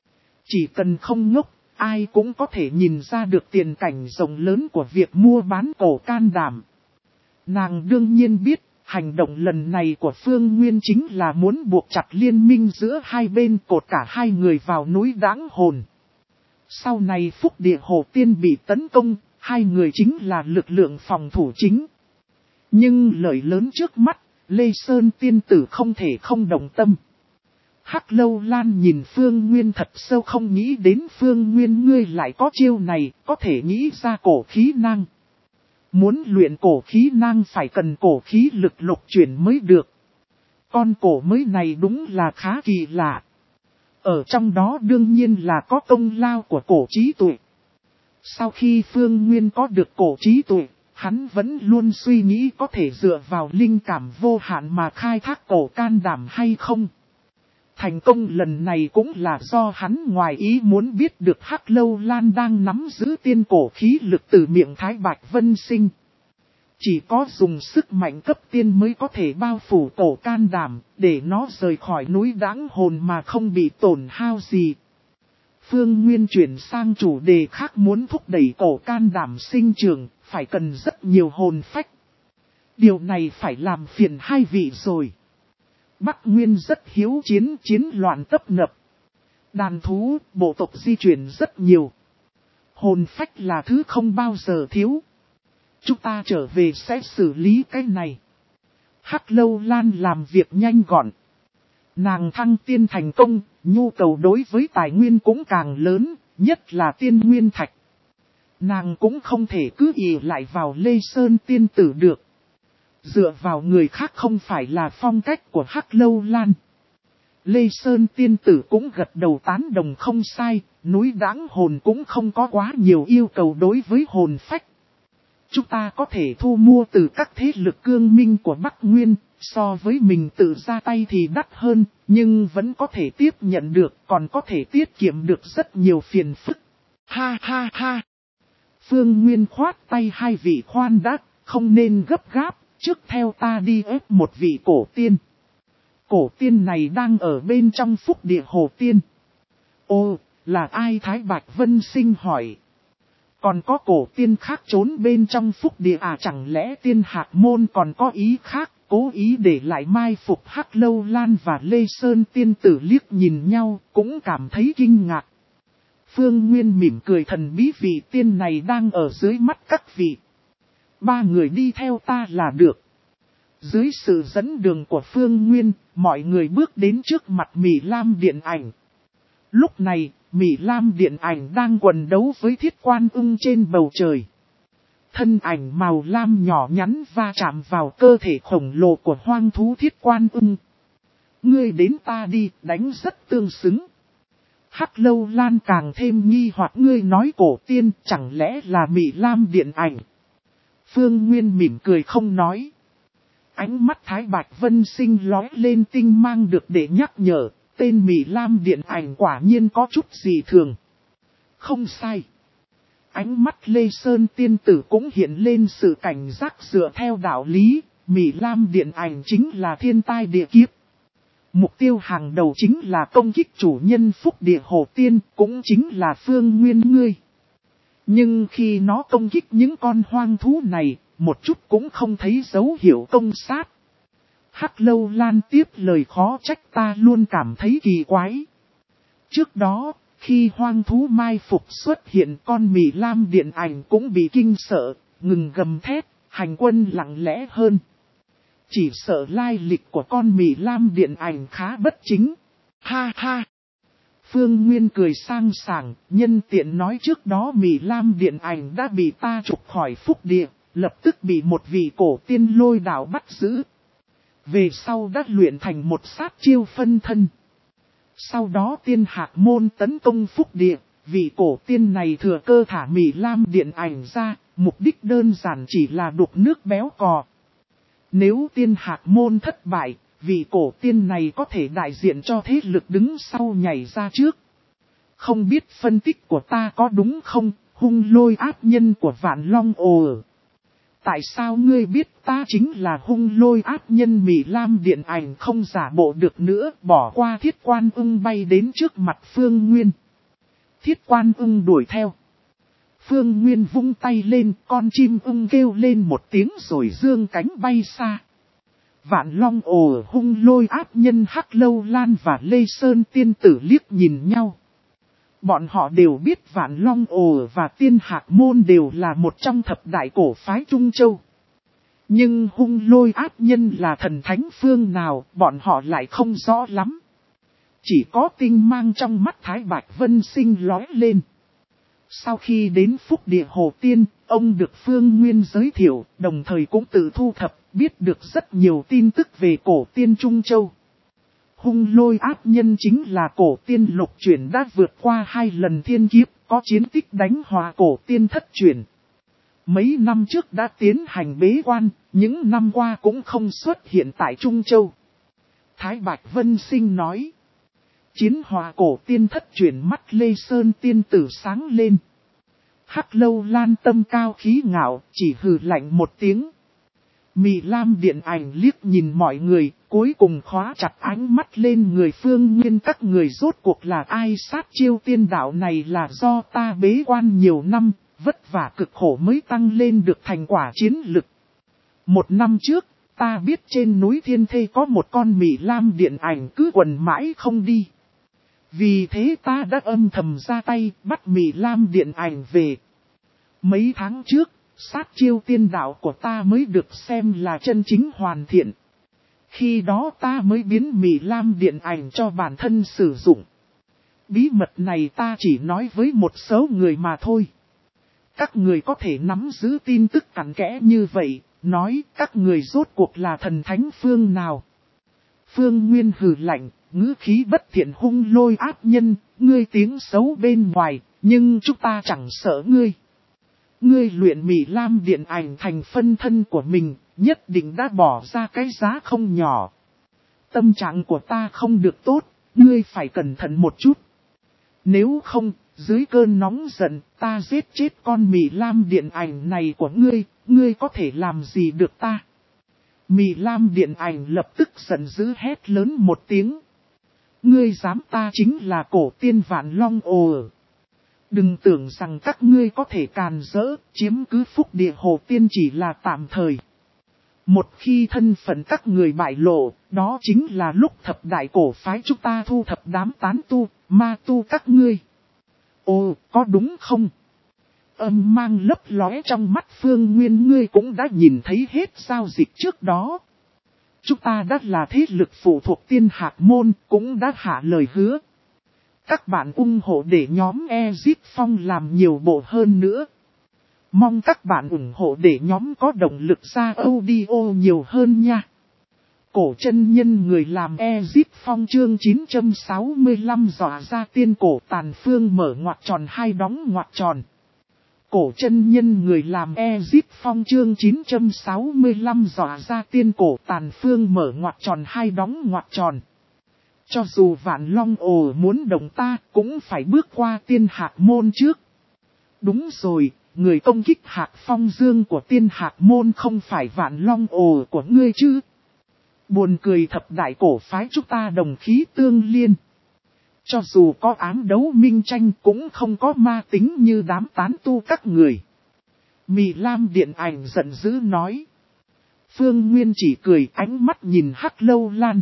Chỉ cần không ngốc, ai cũng có thể nhìn ra được tiền cảnh rộng lớn của việc mua bán cổ can đảm. Nàng đương nhiên biết, hành động lần này của Phương Nguyên chính là muốn buộc chặt liên minh giữa hai bên, cột cả hai người vào núi Đãng Hồn. Sau này Phúc Địa Hồ Tiên bị tấn công, hai người chính là lực lượng phòng thủ chính. Nhưng lợi lớn trước mắt, Lê Sơn tiên tử không thể không đồng tâm. Hắc Lâu Lan nhìn Phương Nguyên thật sâu, không nghĩ đến Phương Nguyên ngươi lại có chiêu này, có thể nghĩ ra cổ khí năng. Muốn luyện cổ khí năng phải cần cổ khí lực lục chuyển mới được. Con cổ mới này đúng là khá kỳ lạ. Ở trong đó đương nhiên là có công lao của cổ trí tuệ. Sau khi Phương Nguyên có được cổ trí tuệ, hắn vẫn luôn suy nghĩ có thể dựa vào linh cảm vô hạn mà khai thác cổ can đảm hay không. Thành công lần này cũng là do hắn ngoài ý muốn biết được Hắc Lâu Lan đang nắm giữ tiên cổ khí lực từ miệng Thái Bạch Vân Sinh. Chỉ có dùng sức mạnh cấp tiên mới có thể bao phủ cổ can đảm, để nó rời khỏi núi Đãng Hồn mà không bị tổn hao gì. Phương Nguyên chuyển sang chủ đề khác, muốn thúc đẩy cổ can đảm sinh trưởng, phải cần rất nhiều hồn phách. Điều này phải làm phiền hai vị rồi. Bắc Nguyên rất hiếu chiến, chiến loạn tấp nập. Đàn thú, bộ tộc di chuyển rất nhiều. Hồn phách là thứ không bao giờ thiếu. Chúng ta trở về sẽ xử lý cái này. Hắc Lâu Lan làm việc nhanh gọn. Nàng thăng tiên thành công, nhu cầu đối với tài nguyên cũng càng lớn, nhất là tiên nguyên thạch. Nàng cũng không thể cứ ỷ lại vào Lê Sơn tiên tử được. Dựa vào người khác không phải là phong cách của Hắc Lâu Lan. Lê Sơn tiên tử cũng gật đầu tán đồng không sai, núi Đãng Hồn cũng không có quá nhiều yêu cầu đối với hồn phách. Chúng ta có thể thu mua từ các thế lực cương minh của Bắc Nguyên, so với mình tự ra tay thì đắt hơn, nhưng vẫn có thể tiếp nhận được, còn có thể tiết kiệm được rất nhiều phiền phức. Ha ha ha! Phương Nguyên khoát tay hai vị khoan đã, không nên gấp gáp, trước theo ta đi ép một vị cổ tiên. Cổ tiên này đang ở bên trong Phúc Địa Hồ Tiên. Ô, là ai? Thái Bạch Vân Sinh hỏi. Còn có cổ tiên khác trốn bên trong Phúc Địa à? Chẳng lẽ Tiên Hạc Môn còn có ý khác, cố ý để lại mai phục? Hắc Lâu Lan và Lê Sơn tiên tử liếc nhìn nhau, cũng cảm thấy kinh ngạc. Phương Nguyên mỉm cười thần bí, vị tiên này đang ở dưới mắt các vị. Ba người đi theo ta là được. Dưới sự dẫn đường của Phương Nguyên, mọi người bước đến trước mặt Mị Lam Điện Ảnh. Lúc này, Mị Lam Điện Ảnh đang quần đấu với Thiết Quan Ưng trên bầu trời. Thân ảnh màu lam nhỏ nhắn va chạm vào cơ thể khổng lồ của hoang thú Thiết Quan Ưng. Ngươi đến ta đi, đánh rất tương xứng. Hắc Lâu Lan càng thêm nghi hoặc, ngươi nói cổ tiên chẳng lẽ là Mị Lam Điện Ảnh. Phương Nguyên mỉm cười không nói. Ánh mắt Thái Bạch Vân Sinh lóe lên tinh mang được để nhắc nhở, tên Mị Lam Điện Ảnh quả nhiên có chút gì thường. Không sai. Ánh mắt Lê Sơn tiên tử cũng hiện lên sự cảnh giác, dựa theo đạo lý, Mị Lam Điện Ảnh chính là thiên tai địa kiếp. Mục tiêu hàng đầu chính là công kích chủ nhân Phúc Địa Hồ Tiên, cũng chính là Phương Nguyên ngươi. Nhưng khi nó công kích những con hoang thú này, một chút cũng không thấy dấu hiệu công sát. Hắc Lâu Lan tiếp lời, khó trách ta luôn cảm thấy kỳ quái. Trước đó, khi hoang thú mai phục xuất hiện, con Mị Lam Điện Ảnh cũng bị kinh sợ, ngừng gầm thét, hành quân lặng lẽ hơn. Chỉ sợ lai lịch của con Mị Lam Điện Ảnh khá bất chính. Ha ha! Phương Nguyên cười sang sảng, nhân tiện nói trước đó Mị Lam Điện Ảnh đã bị ta trục khỏi Phúc Địa, lập tức bị một vị cổ tiên Lôi Đạo bắt giữ. Về sau đã luyện thành một sát chiêu phân thân. Sau đó Tiên Hạc Môn tấn công Phúc Địa, vị cổ tiên này thừa cơ thả Mị Lam Điện Ảnh ra, mục đích đơn giản chỉ là đục nước béo cò. Nếu Tiên Hạc Môn thất bại, vị cổ tiên này có thể đại diện cho thế lực đứng sau nhảy ra trước. Không biết phân tích của ta có đúng không, Hung Lôi ác nhân của Vạn Long ồ. Tại sao ngươi biết ta chính là Hung Lôi ác nhân? Mị Lam Điện Ảnh không giả bộ được nữa, bỏ qua Thiết Quan Ưng bay đến trước mặt Phương Nguyên. thiết quan ưng đuổi theo. Phương Nguyên vung tay lên, con chim ưng kêu lên một tiếng rồi dương cánh bay xa. Vạn Long ồ hung lôi áp nhân Hắc Lâu Lan và Lê Sơn tiên tử liếc nhìn nhau. Bọn họ đều biết Vạn Long ồ và Tiên Hạc Môn đều là một trong thập đại cổ phái Trung Châu. Nhưng hung lôi áp nhân là thần thánh phương nào, bọn họ lại không rõ lắm. Chỉ có tinh mang trong mắt Thái Bạch Vân Sinh lóe lên. Sau khi đến Phúc Địa Hồ Tiên, ông được Phương Nguyên giới thiệu, đồng thời cũng tự thu thập, biết được rất nhiều tin tức về cổ tiên Trung Châu. Hung lôi áp nhân chính là cổ tiên lục chuyển đã vượt qua hai lần thiên kiếp, có chiến tích đánh hòa cổ tiên thất chuyển. Mấy năm trước đã tiến hành bế quan, những năm qua cũng không xuất hiện tại Trung Châu. Thái Bạch Vân Sinh nói. Chiến hòa cổ tiên thất chuyển mắt Lê Sơn tiên tử sáng lên. Hắc Lâu Lan tâm cao khí ngạo, chỉ hừ lạnh một tiếng. Mị Lam điện ảnh liếc nhìn mọi người, cuối cùng khóa chặt ánh mắt lên người Phương Nguyên. Các người rốt cuộc là ai? Sát chiêu tiên đạo này là do ta bế quan nhiều năm, vất vả cực khổ mới tăng lên được thành quả chiến lực. Một năm trước, ta biết trên núi Thiên Thê có một con Mị Lam điện ảnh cứ quần mãi không đi. Vì thế ta đã âm thầm ra tay bắt Mị Lam điện ảnh về. Mấy tháng trước, sát chiêu tiên đạo của ta mới được xem là chân chính hoàn thiện. Khi đó ta mới biến Mị Lam điện ảnh cho bản thân sử dụng. Bí mật này ta chỉ nói với một số người mà thôi. Các người có thể nắm giữ tin tức cặn kẽ như vậy, nói các người rốt cuộc là thần thánh phương nào. Phương Nguyên hừ lạnh, ngữ khí bất thiện hung lôi áp nhân, ngươi tiếng xấu bên ngoài, nhưng chúng ta chẳng sợ ngươi. Ngươi luyện Mị Lam điện ảnh thành phân thân của mình, nhất định đã bỏ ra cái giá không nhỏ. Tâm trạng của ta không được tốt, ngươi phải cẩn thận một chút. Nếu không, dưới cơn nóng giận, ta giết chết con Mị Lam điện ảnh này của ngươi, ngươi có thể làm gì được ta? Mị Lam điện ảnh lập tức giận dữ hét lớn một tiếng. Ngươi dám, ta chính là cổ tiên Vạn Long ồ. Đừng tưởng rằng các ngươi có thể càn rỡ, chiếm cứ Phúc Địa Hồ Tiên chỉ là tạm thời. Một khi thân phận các người bại lộ, đó chính là lúc thập đại cổ phái chúng ta thu thập đám tán tu, ma tu các ngươi. Ồ, có đúng không? Âm mang lấp lóe trong mắt Phương Nguyên, ngươi cũng đã nhìn thấy hết giao dịch trước đó. Chúng ta đã là thế lực phụ thuộc Tiên Hạc Môn, cũng đã hạ lời hứa. Các bạn ủng hộ để nhóm Ezip Phong làm nhiều bộ hơn nữa. Mong các bạn ủng hộ để nhóm có động lực ra audio nhiều hơn nha. Cổ chân nhân người làm Ezip Phong chương chín trăm sáu mươi lăm dọa ra tiên cổ tàn phương mở ngoặc tròn hai đóng ngoặc tròn. Cổ chân nhân người làm Ezip Phong chương chín trăm sáu mươi lăm dọa ra tiên cổ tàn phương mở ngoặc tròn hai đóng ngoặc tròn. Cho dù Vạn Long ồ muốn động ta cũng phải bước qua Tiên Hạc Môn trước. Đúng rồi, người công kích Hạc Phong Dương của Tiên Hạc Môn không phải Vạn Long ồ của ngươi chứ. Buồn cười, thập đại cổ phái chúng ta đồng khí tương liên. Cho dù có ám đấu minh tranh cũng không có ma tính như đám tán tu các người. Mị Lam điện ảnh giận dữ nói. Phương Nguyên chỉ cười, ánh mắt nhìn Hắc Lâu Lan.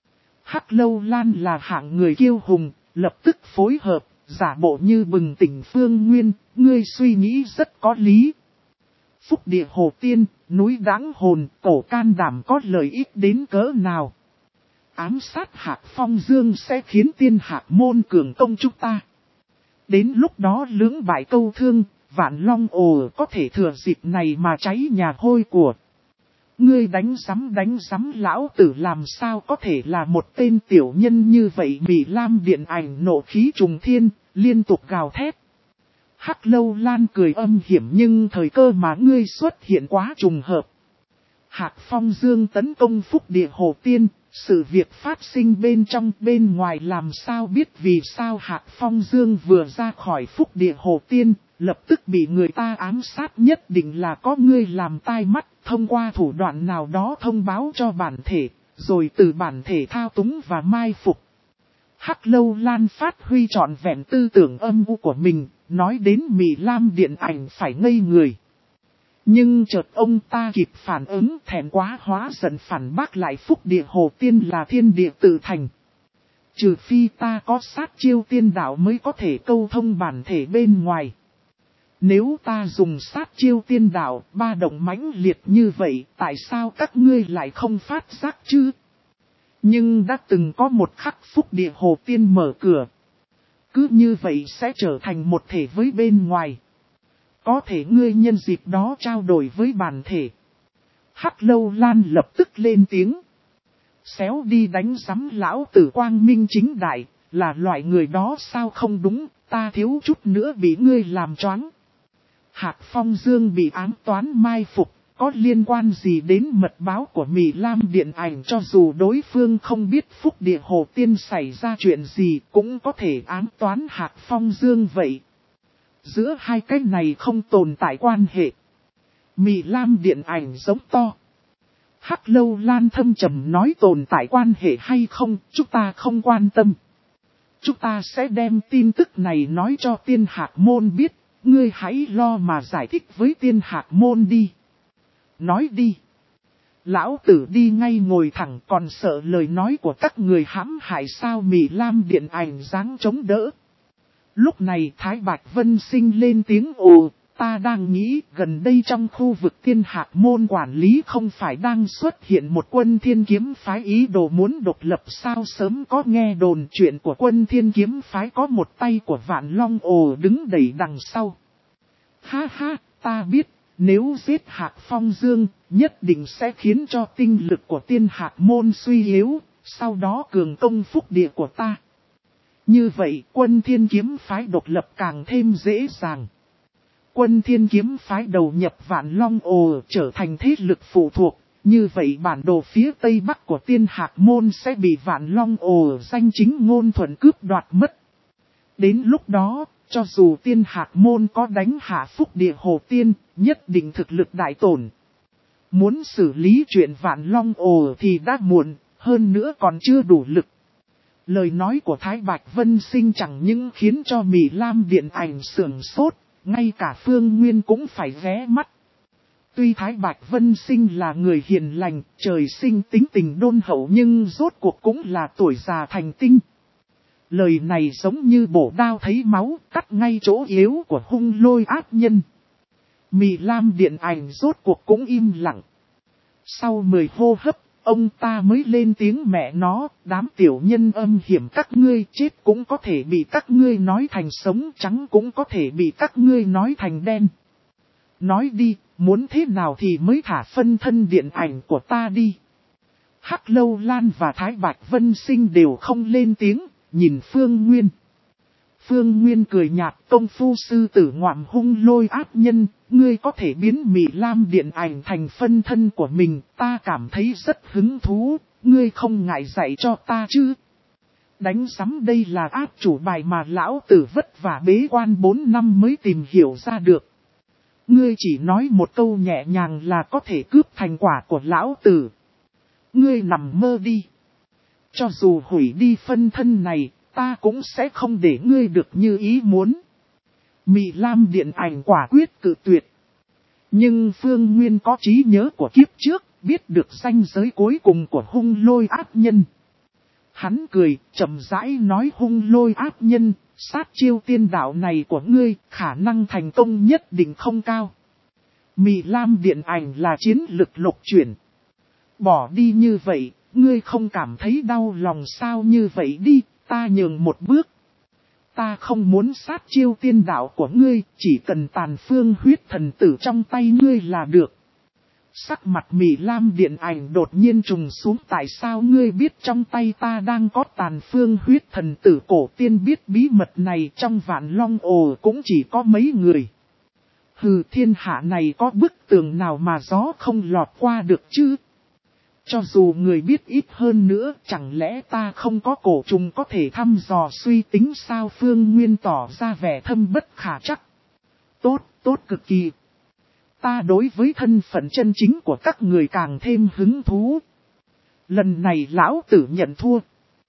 Hắc Lâu Lan là hạng người kiêu hùng, lập tức phối hợp, giả bộ như bừng tỉnh. Phương Nguyên, ngươi suy nghĩ rất có lý. Phúc Địa Hồ Tiên, núi đáng hồn, cổ can đảm có lợi ích đến cỡ nào. Ám sát Hạc Phong Dương sẽ khiến Tiên Hạc Môn cường công chúng ta. Đến lúc đó lưỡng bại câu thương, Vạn Long ồ có thể thừa dịp này mà cháy nhà hôi của. Ngươi đánh sắm đánh sắm, lão tử làm sao có thể là một tên tiểu nhân như vậy. Mị Lam điện ảnh nộ khí trùng thiên, liên tục gào thét. Hắc Lâu Lan cười âm hiểm, nhưng thời cơ mà ngươi xuất hiện quá trùng hợp. Hạc Phong Dương tấn công Phúc Địa Hồ Tiên, sự việc phát sinh bên trong bên ngoài làm sao biết. Vì sao Hạc Phong Dương vừa ra khỏi Phúc Địa Hồ Tiên, lập tức bị người ta ám sát, nhất định là có ngươi làm tai mắt, thông qua thủ đoạn nào đó thông báo cho bản thể, rồi từ bản thể thao túng và mai phục. Hắc Lâu Lan phát huy trọn vẹn tư tưởng âm u của mình, nói đến Mị Lam điện ảnh phải ngây người. Nhưng chợt ông ta kịp phản ứng, thẹn quá hóa giận phản bác lại Phúc Địa Hồ Tiên là thiên địa tự thành. Trừ phi ta có sát chiêu tiên đạo mới có thể câu thông bản thể bên ngoài. Nếu ta dùng sát chiêu tiên đạo, ba động mãnh liệt như vậy, tại sao các ngươi lại không phát giác chứ? Nhưng đã từng có một khắc Phúc Địa Hồ Tiên mở cửa. Cứ như vậy sẽ trở thành một thể với bên ngoài. Có thể ngươi nhân dịp đó trao đổi với bản thể. Hắc Lâu Lan lập tức lên tiếng. Xéo đi đánh giám lão tử quang minh chính đại, là loại người đó sao không đúng, ta thiếu chút nữa bị ngươi làm choáng. Hạc Phong Dương bị ám toán mai phục, có liên quan gì đến mật báo của Mị Lam điện ảnh, cho dù đối phương không biết Phúc Địa Hồ Tiên xảy ra chuyện gì cũng có thể ám toán Hạc Phong Dương vậy. Giữa hai cái này không tồn tại quan hệ. Mị Lam điện ảnh giống to. Hắc Lâu Lan thâm trầm nói tồn tại quan hệ hay không, chúng ta không quan tâm. Chúng ta sẽ đem tin tức này nói cho Tiên Hạc Môn biết, ngươi hãy lo mà giải thích với Tiên Hạc Môn đi. Nói đi. Lão tử đi ngay ngồi thẳng, còn sợ lời nói của các người hãm hại sao? Mị Lam điện ảnh dáng chống đỡ. Lúc này Thái Bạch Vân Sinh lên tiếng ồ, ta đang nghĩ gần đây trong khu vực Tiên Hạc Môn quản lý không phải đang xuất hiện một quân Thiên Kiếm phái ý đồ muốn độc lập sao? Sớm có nghe đồn chuyện của quân Thiên Kiếm phái có một tay của Vạn Long ồ đứng đẩy đằng sau. Ha ha, ta biết, nếu giết Hạc Phong Dương, nhất định sẽ khiến cho tinh lực của Tiên Hạc Môn suy yếu, sau đó cường công Phúc Địa của ta. Như vậy quân Thiên Kiếm phái độc lập càng thêm dễ dàng. Quân Thiên Kiếm phái đầu nhập Vạn Long ồ trở thành thế lực phụ thuộc, như vậy bản đồ phía tây bắc của Tiên Hạc Môn sẽ bị Vạn Long ồ danh chính ngôn thuận cướp đoạt mất. Đến lúc đó, cho dù Tiên Hạc Môn có đánh hạ Phúc Địa Hồ Tiên, nhất định thực lực đại tổn. Muốn xử lý chuyện Vạn Long ồ thì đã muộn, hơn nữa còn chưa đủ lực. Lời nói của Thái Bạch Vân Sinh chẳng những khiến cho Mị Lam điện ảnh sưởng sốt, ngay cả Phương Nguyên cũng phải ghé mắt. Tuy Thái Bạch Vân Sinh là người hiền lành, trời sinh tính tình đôn hậu nhưng rốt cuộc cũng là tuổi già thành tinh. Lời này giống như bổ đao thấy máu, cắt ngay chỗ yếu của Hung Lôi ác nhân. Mị Lam điện ảnh rốt cuộc cũng im lặng. Sau mười hô hấp, ông ta mới lên tiếng mẹ nó, đám tiểu nhân âm hiểm các ngươi chết cũng có thể bị các ngươi nói thành sống, trắng cũng có thể bị các ngươi nói thành đen. Nói đi, muốn thế nào thì mới thả phân thân điện ảnh của ta đi. Hắc Lâu Lan và Thái Bạch Vân Sinh đều không lên tiếng, nhìn Phương Nguyên. Phương Nguyên cười nhạt, công phu sư tử ngoạm Hung Lôi ác nhân, ngươi có thể biến Mị Lam điện ảnh thành phân thân của mình, ta cảm thấy rất hứng thú, ngươi không ngại dạy cho ta chứ. Đánh sắm đây là áp chủ bài mà lão tử vất vả bế quan bốn năm mới tìm hiểu ra được. Ngươi chỉ nói một câu nhẹ nhàng là có thể cướp thành quả của lão tử. Ngươi nằm mơ đi. Cho dù hủy đi phân thân này, ta cũng sẽ không để ngươi được như ý muốn. Mị Lam điện ảnh quả quyết cự tuyệt. Nhưng Phương Nguyên có trí nhớ của kiếp trước, biết được ranh giới cuối cùng của Hung Lôi ác nhân. Hắn cười, chậm rãi nói Hung Lôi ác nhân, sát chiêu tiên đạo này của ngươi, khả năng thành công nhất định không cao. Mị Lam điện ảnh là chiến lực lục chuyển. Bỏ đi như vậy, ngươi không cảm thấy đau lòng sao? Như vậy đi, ta nhường một bước. Ta không muốn sát chiêu tiên đạo của ngươi, chỉ cần tàn phương huyết thần tử trong tay ngươi là được. Sắc mặt Mị Lam điện ảnh đột nhiên trùng xuống, tại sao ngươi biết trong tay ta đang có tàn phương huyết thần tử? Cổ tiên biết bí mật này trong Vạn Long ồ cũng chỉ có mấy người. Hừ, thiên hạ này có bức tường nào mà gió không lọt qua được chứ? Cho dù người biết ít hơn nữa, chẳng lẽ ta không có cổ trùng có thể thăm dò suy tính sao? Phương Nguyên tỏ ra vẻ thâm bất khả chắc. Tốt, tốt cực kỳ. Ta đối với thân phận chân chính của các người càng thêm hứng thú. Lần này lão tử nhận thua.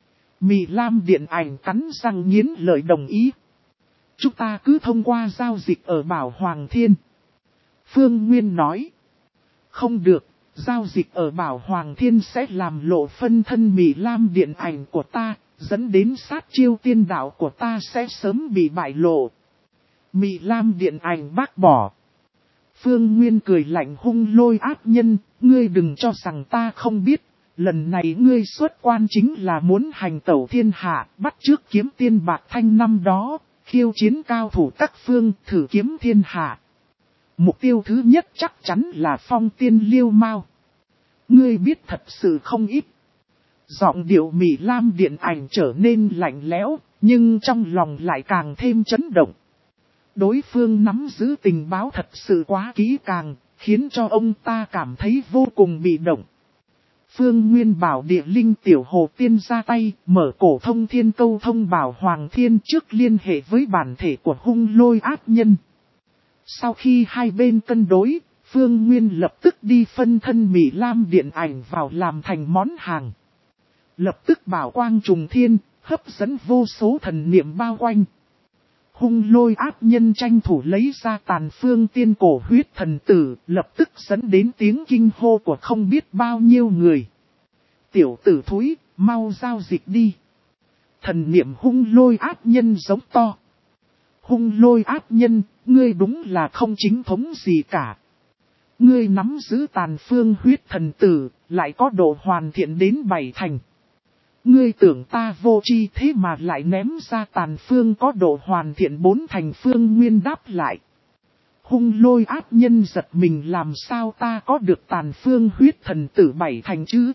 Mị Lam điện ảnh cắn răng nghiến lợi đồng ý. Chúng ta cứ thông qua giao dịch ở Bảo Hoàng Thiên. Phương Nguyên nói. Không được, giao dịch ở Bảo Hoàng Thiên sẽ làm lộ phân thân Mị Lam điện ảnh của ta, dẫn đến sát chiêu tiên đạo của ta sẽ sớm bị bại lộ. Mị Lam điện ảnh bác bỏ. Phương Nguyên cười lạnh hung lôi ác nhân, ngươi đừng cho rằng ta không biết, lần này ngươi xuất quan chính là muốn hành tẩu thiên hạ, bắt trước kiếm tiên bạc thanh năm đó, khiêu chiến cao thủ các phương, thử kiếm thiên hạ. Mục tiêu thứ nhất chắc chắn là phong tiên liêu mao. Ngươi biết thật sự không ít. Giọng điệu Mị Lam điện ảnh trở nên lạnh lẽo, nhưng trong lòng lại càng thêm chấn động. Đối phương nắm giữ tình báo thật sự quá kỹ càng, khiến cho ông ta cảm thấy vô cùng bị động. Phương Nguyên bảo địa linh tiểu hồ tiên ra tay, mở cổ thông thiên câu thông Bảo Hoàng Thiên trước liên hệ với bản thể của hung lôi ác nhân. Sau khi hai bên cân đối, Phương Nguyên lập tức đi phân thân Mị Lam điện ảnh vào làm thành món hàng. Lập tức bảo quang trùng thiên, hấp dẫn vô số thần niệm bao quanh. Hung lôi ác nhân tranh thủ lấy ra tàn phương tiên cổ huyết thần tử, lập tức dẫn đến tiếng kinh hô của không biết bao nhiêu người. Tiểu tử thúi, mau giao dịch đi. Thần niệm hung lôi ác nhân giống to. Hung lôi ác nhân, ngươi đúng là không chính thống gì cả. Ngươi nắm giữ tàn phương huyết thần tử, lại có độ hoàn thiện đến bảy thành. Ngươi tưởng ta vô tri thế mà lại ném ra tàn phương có độ hoàn thiện bốn thành. Phương Nguyên đáp lại. Hung lôi ác nhân giật mình, làm sao ta có được tàn phương huyết thần tử bảy thành chứ?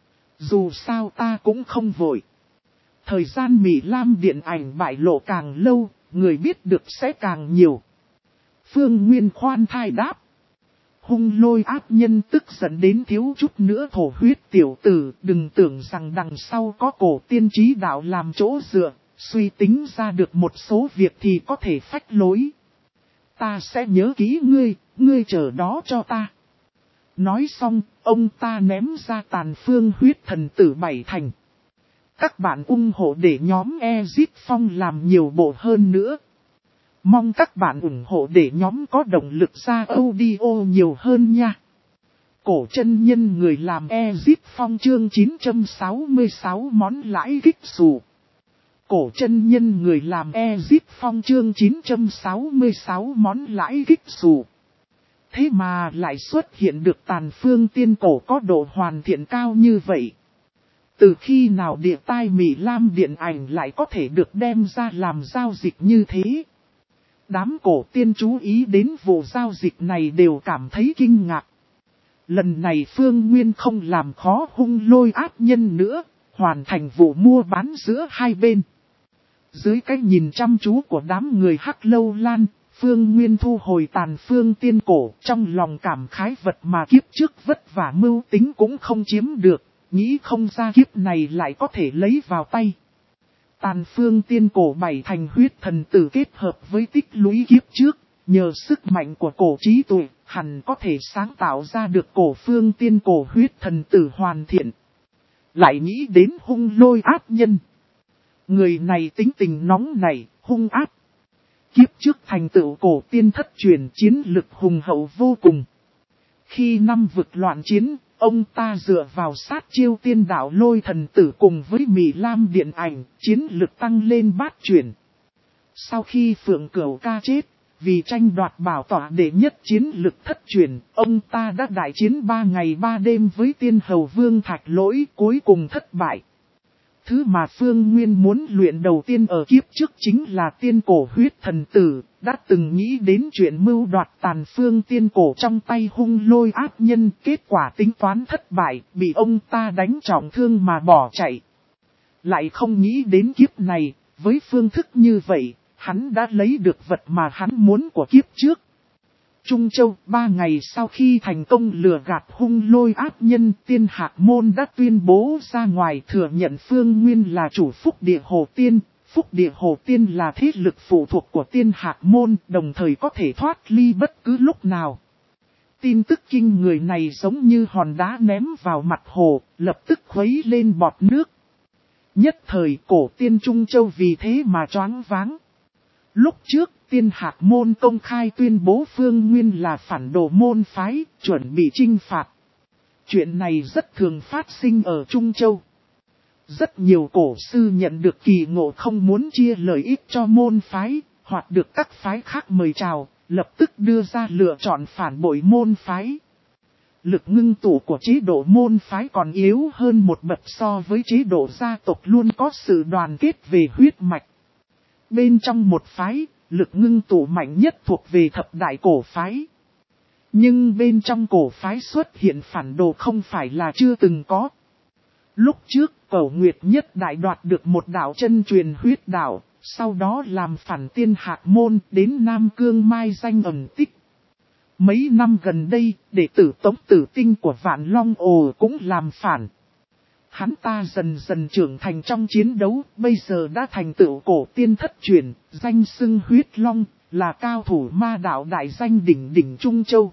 Dù sao ta cũng không vội. Thời gian Mị Lam điện ảnh bại lộ càng lâu, người biết được sẽ càng nhiều. Phương Nguyên khoan thai đáp. Hung lôi ác nhân tức giận đến thiếu chút nữa thổ huyết. Tiểu tử, đừng tưởng rằng đằng sau có cổ tiên trí đạo làm chỗ dựa, suy tính ra được một số việc thì có thể phách lối. Ta sẽ nhớ kỹ ngươi, ngươi chờ đó cho ta. Nói xong, ông ta ném ra tàn phương huyết thần tử bảy thành. Các bạn ủng hộ để nhóm Exit Phong làm nhiều bộ hơn nữa. Mong các bạn ủng hộ để nhóm có động lực ra audio nhiều hơn nha. Cổ chân nhân người làm Exit Phong chương chín trăm sáu mươi sáu món lãi kích xù. Cổ chân nhân người làm Exit Phong chương chín trăm sáu mươi sáu món lãi kích xù. Thế mà lại xuất hiện được tàn phương tiên cổ có độ hoàn thiện cao như vậy. Từ khi nào địa tai Mị Lam điện ảnh lại có thể được đem ra làm giao dịch như thế? Đám cổ tiên chú ý đến vụ giao dịch này đều cảm thấy kinh ngạc. Lần này Phương Nguyên không làm khó hung lôi ác nhân nữa, hoàn thành vụ mua bán giữa hai bên. Dưới cái nhìn chăm chú của đám người Hắc Lâu Lan, Phương Nguyên thu hồi tàn phương tiên cổ, trong lòng cảm khái vật mà kiếp trước vất vả mưu tính cũng không chiếm được, nghĩ không ra kiếp này lại có thể lấy vào tay. Tàn phương tiên cổ bảy thành huyết thần tử kết hợp với tích lũy kiếp trước, nhờ sức mạnh của cổ trí tuệ, hẳn có thể sáng tạo ra được cổ phương tiên cổ huyết thần tử hoàn thiện. Lại nghĩ đến hung lôi ác nhân. Người này tính tình nóng nảy, hung ác. Kiếp trước thành tựu cổ tiên thất truyền, chiến lực hùng hậu vô cùng. Khi năm vực loạn chiến, ông ta dựa vào sát chiêu tiên đạo lôi thần tử cùng với Mị Lam điện ảnh, chiến lực tăng lên bát chuyển. Sau khi Phượng Cửu Ca chết, vì tranh đoạt bảo tọa đệ nhất chiến lực thất truyền, ông ta đã đại chiến ba ngày ba đêm với tiên hầu vương Thạch Lỗi, cuối cùng thất bại. Thứ mà Phương Nguyên muốn luyện đầu tiên ở kiếp trước chính là tiên cổ huyết thần tử, đã từng nghĩ đến chuyện mưu đoạt tàn phương tiên cổ trong tay hung lôi ác nhân, kết quả tính toán thất bại, bị ông ta đánh trọng thương mà bỏ chạy. Lại không nghĩ đến kiếp này, với phương thức như vậy, hắn đã lấy được vật mà hắn muốn của kiếp trước. Trung Châu, ba ngày sau khi thành công lừa gạt hung lôi ác nhân, Tiên Hạc Môn đã tuyên bố ra ngoài thừa nhận Phương Nguyên là chủ Phúc Địa Hồ Tiên. Phúc Địa Hồ Tiên là thế lực phụ thuộc của Tiên Hạc Môn, đồng thời có thể thoát ly bất cứ lúc nào. Tin tức kinh người này giống như hòn đá ném vào mặt hồ, lập tức khuấy lên bọt nước. Nhất thời cổ tiên Trung Châu vì thế mà choáng váng. Lúc trước Tiên Hạc Môn công khai tuyên bố Phương Nguyên là phản đồ môn phái, chuẩn bị chinh phạt. Chuyện này rất thường phát sinh ở Trung Châu. Rất nhiều cổ sư nhận được kỳ ngộ không muốn chia lợi ích cho môn phái, hoặc được các phái khác mời chào, lập tức đưa ra lựa chọn phản bội môn phái. Lực ngưng tụ của chế độ môn phái còn yếu hơn một bậc so với chế độ gia tộc luôn có sự đoàn kết về huyết mạch. Bên trong một phái, lực ngưng tụ mạnh nhất thuộc về thập đại cổ phái. Nhưng bên trong cổ phái xuất hiện phản đồ không phải là chưa từng có. Lúc trước, Cẩu Nguyệt Nhất Đại đoạt được một đạo chân truyền huyết đạo, sau đó làm phản Tiên Hạc Môn đến Nam Cương mai danh ẩn tích. Mấy năm gần đây, đệ tử Tống Tử Tinh của Vạn Long Ồ cũng làm phản. Hắn ta dần dần trưởng thành trong chiến đấu, bây giờ đã thành tựu cổ tiên thất truyền, danh xưng huyết long, là cao thủ ma đạo đại danh đỉnh đỉnh Trung Châu.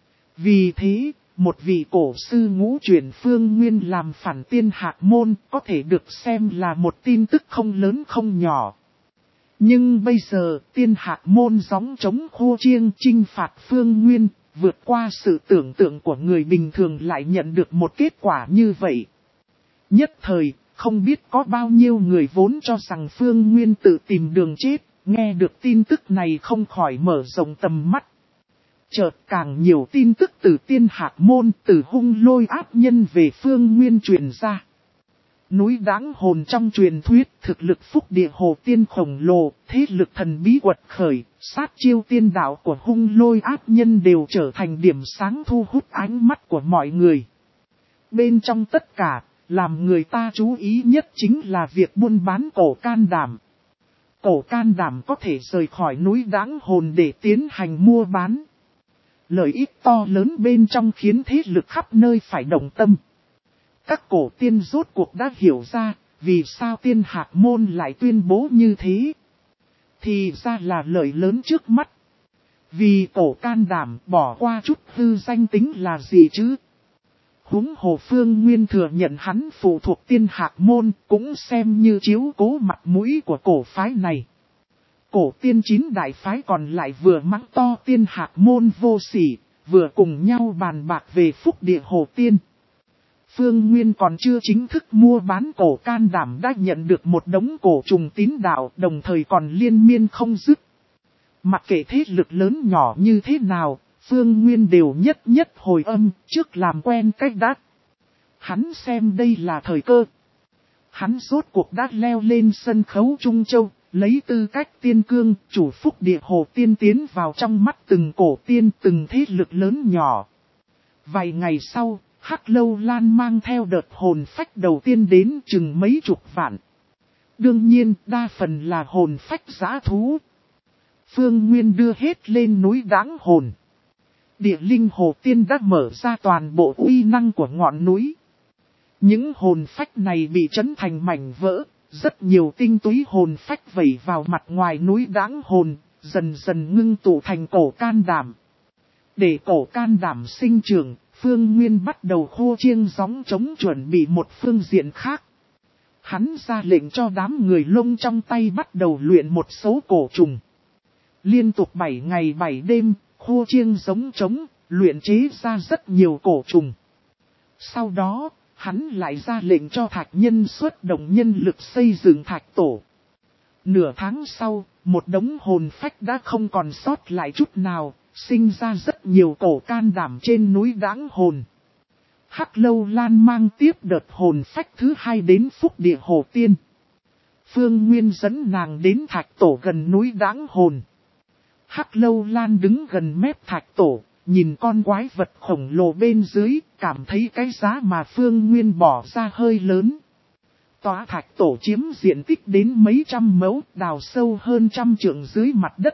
Vì thế, một vị cổ sư ngũ truyền Phương Nguyên làm phản Tiên Hạc Môn có thể được xem là một tin tức không lớn không nhỏ. Nhưng bây giờ Tiên Hạc Môn gióng chống khô chiêng chinh phạt Phương Nguyên, vượt qua sự tưởng tượng của người bình thường lại nhận được một kết quả như vậy. Nhất thời, không biết có bao nhiêu người vốn cho rằng Phương Nguyên tự tìm đường chết, nghe được tin tức này không khỏi mở rộng tầm mắt. Chợt càng nhiều tin tức từ Tiên Hạc Môn, từ Hung Lôi áp nhân về Phương Nguyên truyền ra. Núi Đáng Hồn trong truyền thuyết, thực lực phúc địa hồ tiên khổng lồ, thế lực thần bí quật khởi, sát chiêu tiên đạo của Hung Lôi áp nhân đều trở thành điểm sáng thu hút ánh mắt của mọi người. Bên trong tất cả, làm người ta chú ý nhất chính là việc buôn bán cổ can đảm. Cổ can đảm có thể rời khỏi núi Đáng Hồn để tiến hành mua bán. Lợi ích to lớn bên trong khiến thế lực khắp nơi phải động tâm. Các cổ tiên rốt cuộc đã hiểu ra, vì sao Tiên Hạc Môn lại tuyên bố như thế. Thì ra là lợi lớn trước mắt. Vì cổ can đảm bỏ qua chút hư danh tính là gì chứ? Húng hồ Phương Nguyên thừa nhận hắn phụ thuộc Tiên Hạc Môn cũng xem như chiếu cố mặt mũi của cổ phái này. Cổ tiên chín đại phái còn lại vừa mắng to Tiên Hạc Môn vô sỉ, vừa cùng nhau bàn bạc về phúc địa hồ tiên. Phương Nguyên còn chưa chính thức mua bán cổ can đảm đã nhận được một đống cổ trùng tín đạo đồng thời còn liên miên không dứt. Mặc kệ thế lực lớn nhỏ như thế nào, Phương Nguyên đều nhất nhất hồi âm trước làm quen cách đắt. Hắn xem đây là thời cơ. Hắn rốt cuộc đã leo lên sân khấu Trung Châu, lấy tư cách tiên cương, chủ phúc địa hồ tiên tiến vào trong mắt từng cổ tiên từng thế lực lớn nhỏ. Vài ngày sau, Hắc Lâu Lan mang theo đợt hồn phách đầu tiên đến chừng mấy chục vạn. Đương nhiên, đa phần là hồn phách giã thú. Phương Nguyên đưa hết lên núi Đáng Hồn. Địa linh hồ tiên đã mở ra toàn bộ uy năng của ngọn núi. Những hồn phách này bị chấn thành mảnh vỡ, rất nhiều tinh túy hồn phách vẩy vào mặt ngoài núi Đáng Hồn, dần dần ngưng tụ thành cổ can đảm. Để cổ can đảm sinh trưởng, Phương Nguyên bắt đầu khô chiêng gióng chống chuẩn bị một phương diện khác. Hắn ra lệnh cho đám người lông trong tay bắt đầu luyện một số cổ trùng. Liên tục bảy ngày bảy đêm, khô chiêng giống trống, luyện chế ra rất nhiều cổ trùng. Sau đó, hắn lại ra lệnh cho thạch nhân xuất động nhân lực xây dựng thạch tổ. Nửa tháng sau, một đống hồn phách đã không còn sót lại chút nào, sinh ra rất nhiều cổ can đảm trên núi Đáng Hồn. Hắc Lâu Lan mang tiếp đợt hồn phách thứ hai đến phúc địa hồ tiên. Phương Nguyên dẫn nàng đến thạch tổ gần núi Đáng Hồn. Hắc Lâu Lan đứng gần mép thạch tổ, nhìn con quái vật khổng lồ bên dưới, cảm thấy cái giá mà Phương Nguyên bỏ ra hơi lớn. Tòa thạch tổ chiếm diện tích đến mấy trăm mẫu, đào sâu hơn trăm trượng dưới mặt đất.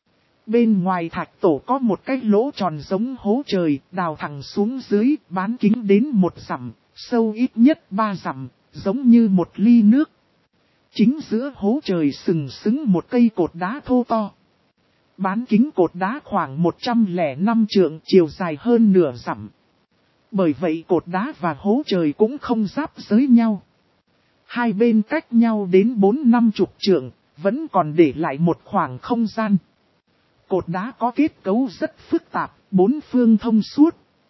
Bên ngoài thạch tổ có một cái lỗ tròn giống hố trời, đào thẳng xuống dưới, bán kính đến một dặm, sâu ít nhất ba dặm, giống như một ly nước. Chính giữa hố trời sừng sững một cây cột đá thô to. Bán kính cột đá khoảng một trăm lẻ năm trượng, chiều dài hơn nửa dặm. Bởi vậy cột đá và hố trời cũng không giáp giới nhau. Hai bên cách nhau đến bốn năm chục trượng, vẫn còn để lại một khoảng không gian. Cột đá có kết cấu rất phức tạp, bốn phương thông suốt.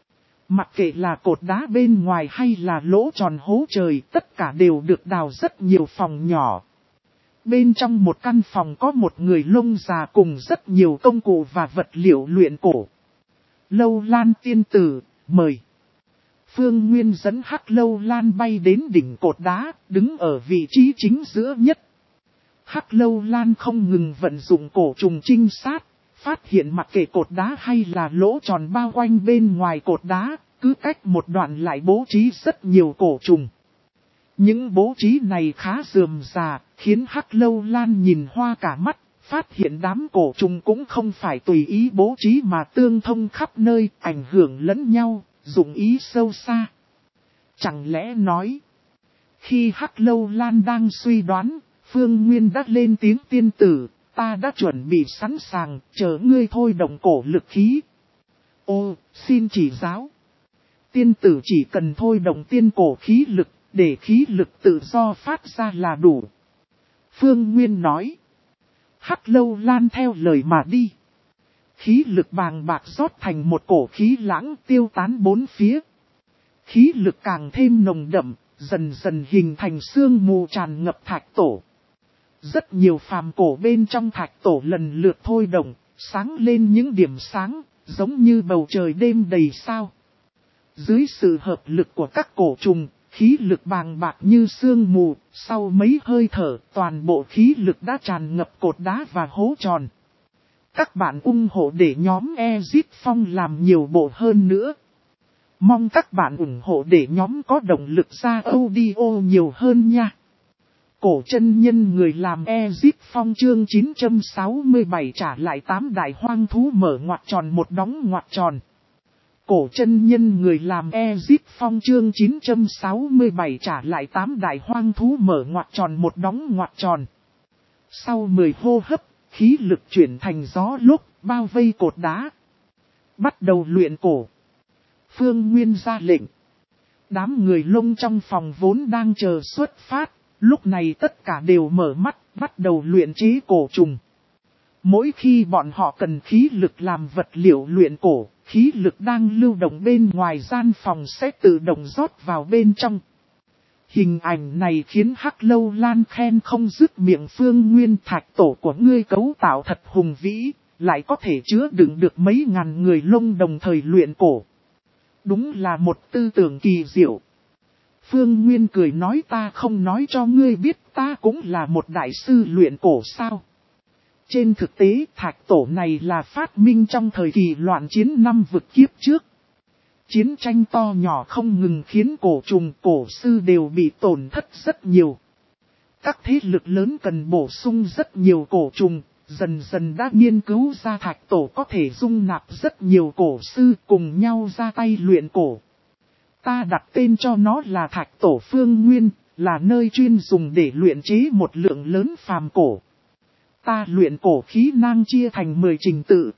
Mặc kệ là cột đá bên ngoài hay là lỗ tròn hố trời, tất cả đều được đào rất nhiều phòng nhỏ. Bên trong một căn phòng có một người lông già cùng rất nhiều công cụ và vật liệu luyện cổ. Lâu Lan tiên tử, mời. Phương Nguyên dẫn Hắc Lâu Lan bay đến đỉnh cột đá, đứng ở vị trí chính giữa nhất. Hắc Lâu Lan không ngừng vận dụng cổ trùng trinh sát, phát hiện mặc kệ cột đá hay là lỗ tròn bao quanh bên ngoài cột đá, cứ cách một đoạn lại bố trí rất nhiều cổ trùng. Những bố trí này khá rườm rà, khiến Hắc Lâu Lan nhìn hoa cả mắt, phát hiện đám cổ trùng cũng không phải tùy ý bố trí mà tương thông khắp nơi, ảnh hưởng lẫn nhau, dụng ý sâu xa. Chẳng lẽ nói, khi Hắc Lâu Lan đang suy đoán, Phương Nguyên đã lên tiếng tiên tử, ta đã chuẩn bị sẵn sàng, chờ ngươi thôi động cổ lực khí. Ô, xin chỉ giáo. Tiên tử chỉ cần thôi động tiên cổ khí lực, để khí lực tự do phát ra là đủ. Phương Nguyên nói. Hắc Lâu Lan theo lời mà đi. Khí lực bàng bạc rót thành một cổ khí lãng tiêu tán bốn phía. Khí lực càng thêm nồng đậm, dần dần hình thành sương mù tràn ngập thạch tổ. Rất nhiều phàm cổ bên trong thạch tổ lần lượt thôi động, sáng lên những điểm sáng, giống như bầu trời đêm đầy sao. Dưới sự hợp lực của các cổ trùng, khí lực bàng bạc như sương mù, sau mấy hơi thở, toàn bộ khí lực đã tràn ngập cột đá và hố tròn. Các bạn ủng hộ để nhóm Exit Phong làm nhiều bộ hơn nữa. Mong các bạn ủng hộ để nhóm có động lực ra audio nhiều hơn nha. Cổ chân nhân người làm Exit Phong chương chín trăm sáu mươi bảy trả lại tám đại hoang thú mở ngoặc tròn một đóng ngoặc tròn. Cổ chân nhân người làm Exit Phong chương chín trăm sáu mươi bảy trả lại tám đại hoang thú mở ngoặc tròn một đóng ngoặc tròn. Sau mười hô hấp, khí lực chuyển thành gió lúc, bao vây cột đá. Bắt đầu luyện cổ. Phương Nguyên ra lệnh. Đám người lông trong phòng vốn đang chờ xuất phát, lúc này tất cả đều mở mắt, bắt đầu luyện chế cổ trùng. Mỗi khi bọn họ cần khí lực làm vật liệu luyện cổ, khí lực đang lưu động bên ngoài gian phòng sẽ tự động rót vào bên trong. Hình ảnh này khiến Hắc Lâu Lan khen không dứt miệng. Phương Nguyên, thạch tổ của ngươi cấu tạo thật hùng vĩ, lại có thể chứa đựng được mấy ngàn người lông đồng thời luyện cổ. Đúng là một tư tưởng kỳ diệu. Phương Nguyên cười nói, ta không nói cho ngươi biết ta cũng là một đại sư luyện cổ sao. Trên thực tế thạch tổ này là phát minh trong thời kỳ loạn chiến năm vực kiếp trước. Chiến tranh to nhỏ không ngừng khiến cổ trùng cổ sư đều bị tổn thất rất nhiều. Các thế lực lớn cần bổ sung rất nhiều cổ trùng, dần dần đã nghiên cứu ra thạch tổ có thể dung nạp rất nhiều cổ sư cùng nhau ra tay luyện cổ. Ta đặt tên cho nó là thạch tổ Phương Nguyên, là nơi chuyên dùng để luyện chế một lượng lớn phàm cổ. Ta luyện cổ khí năng chia thành mười trình tự.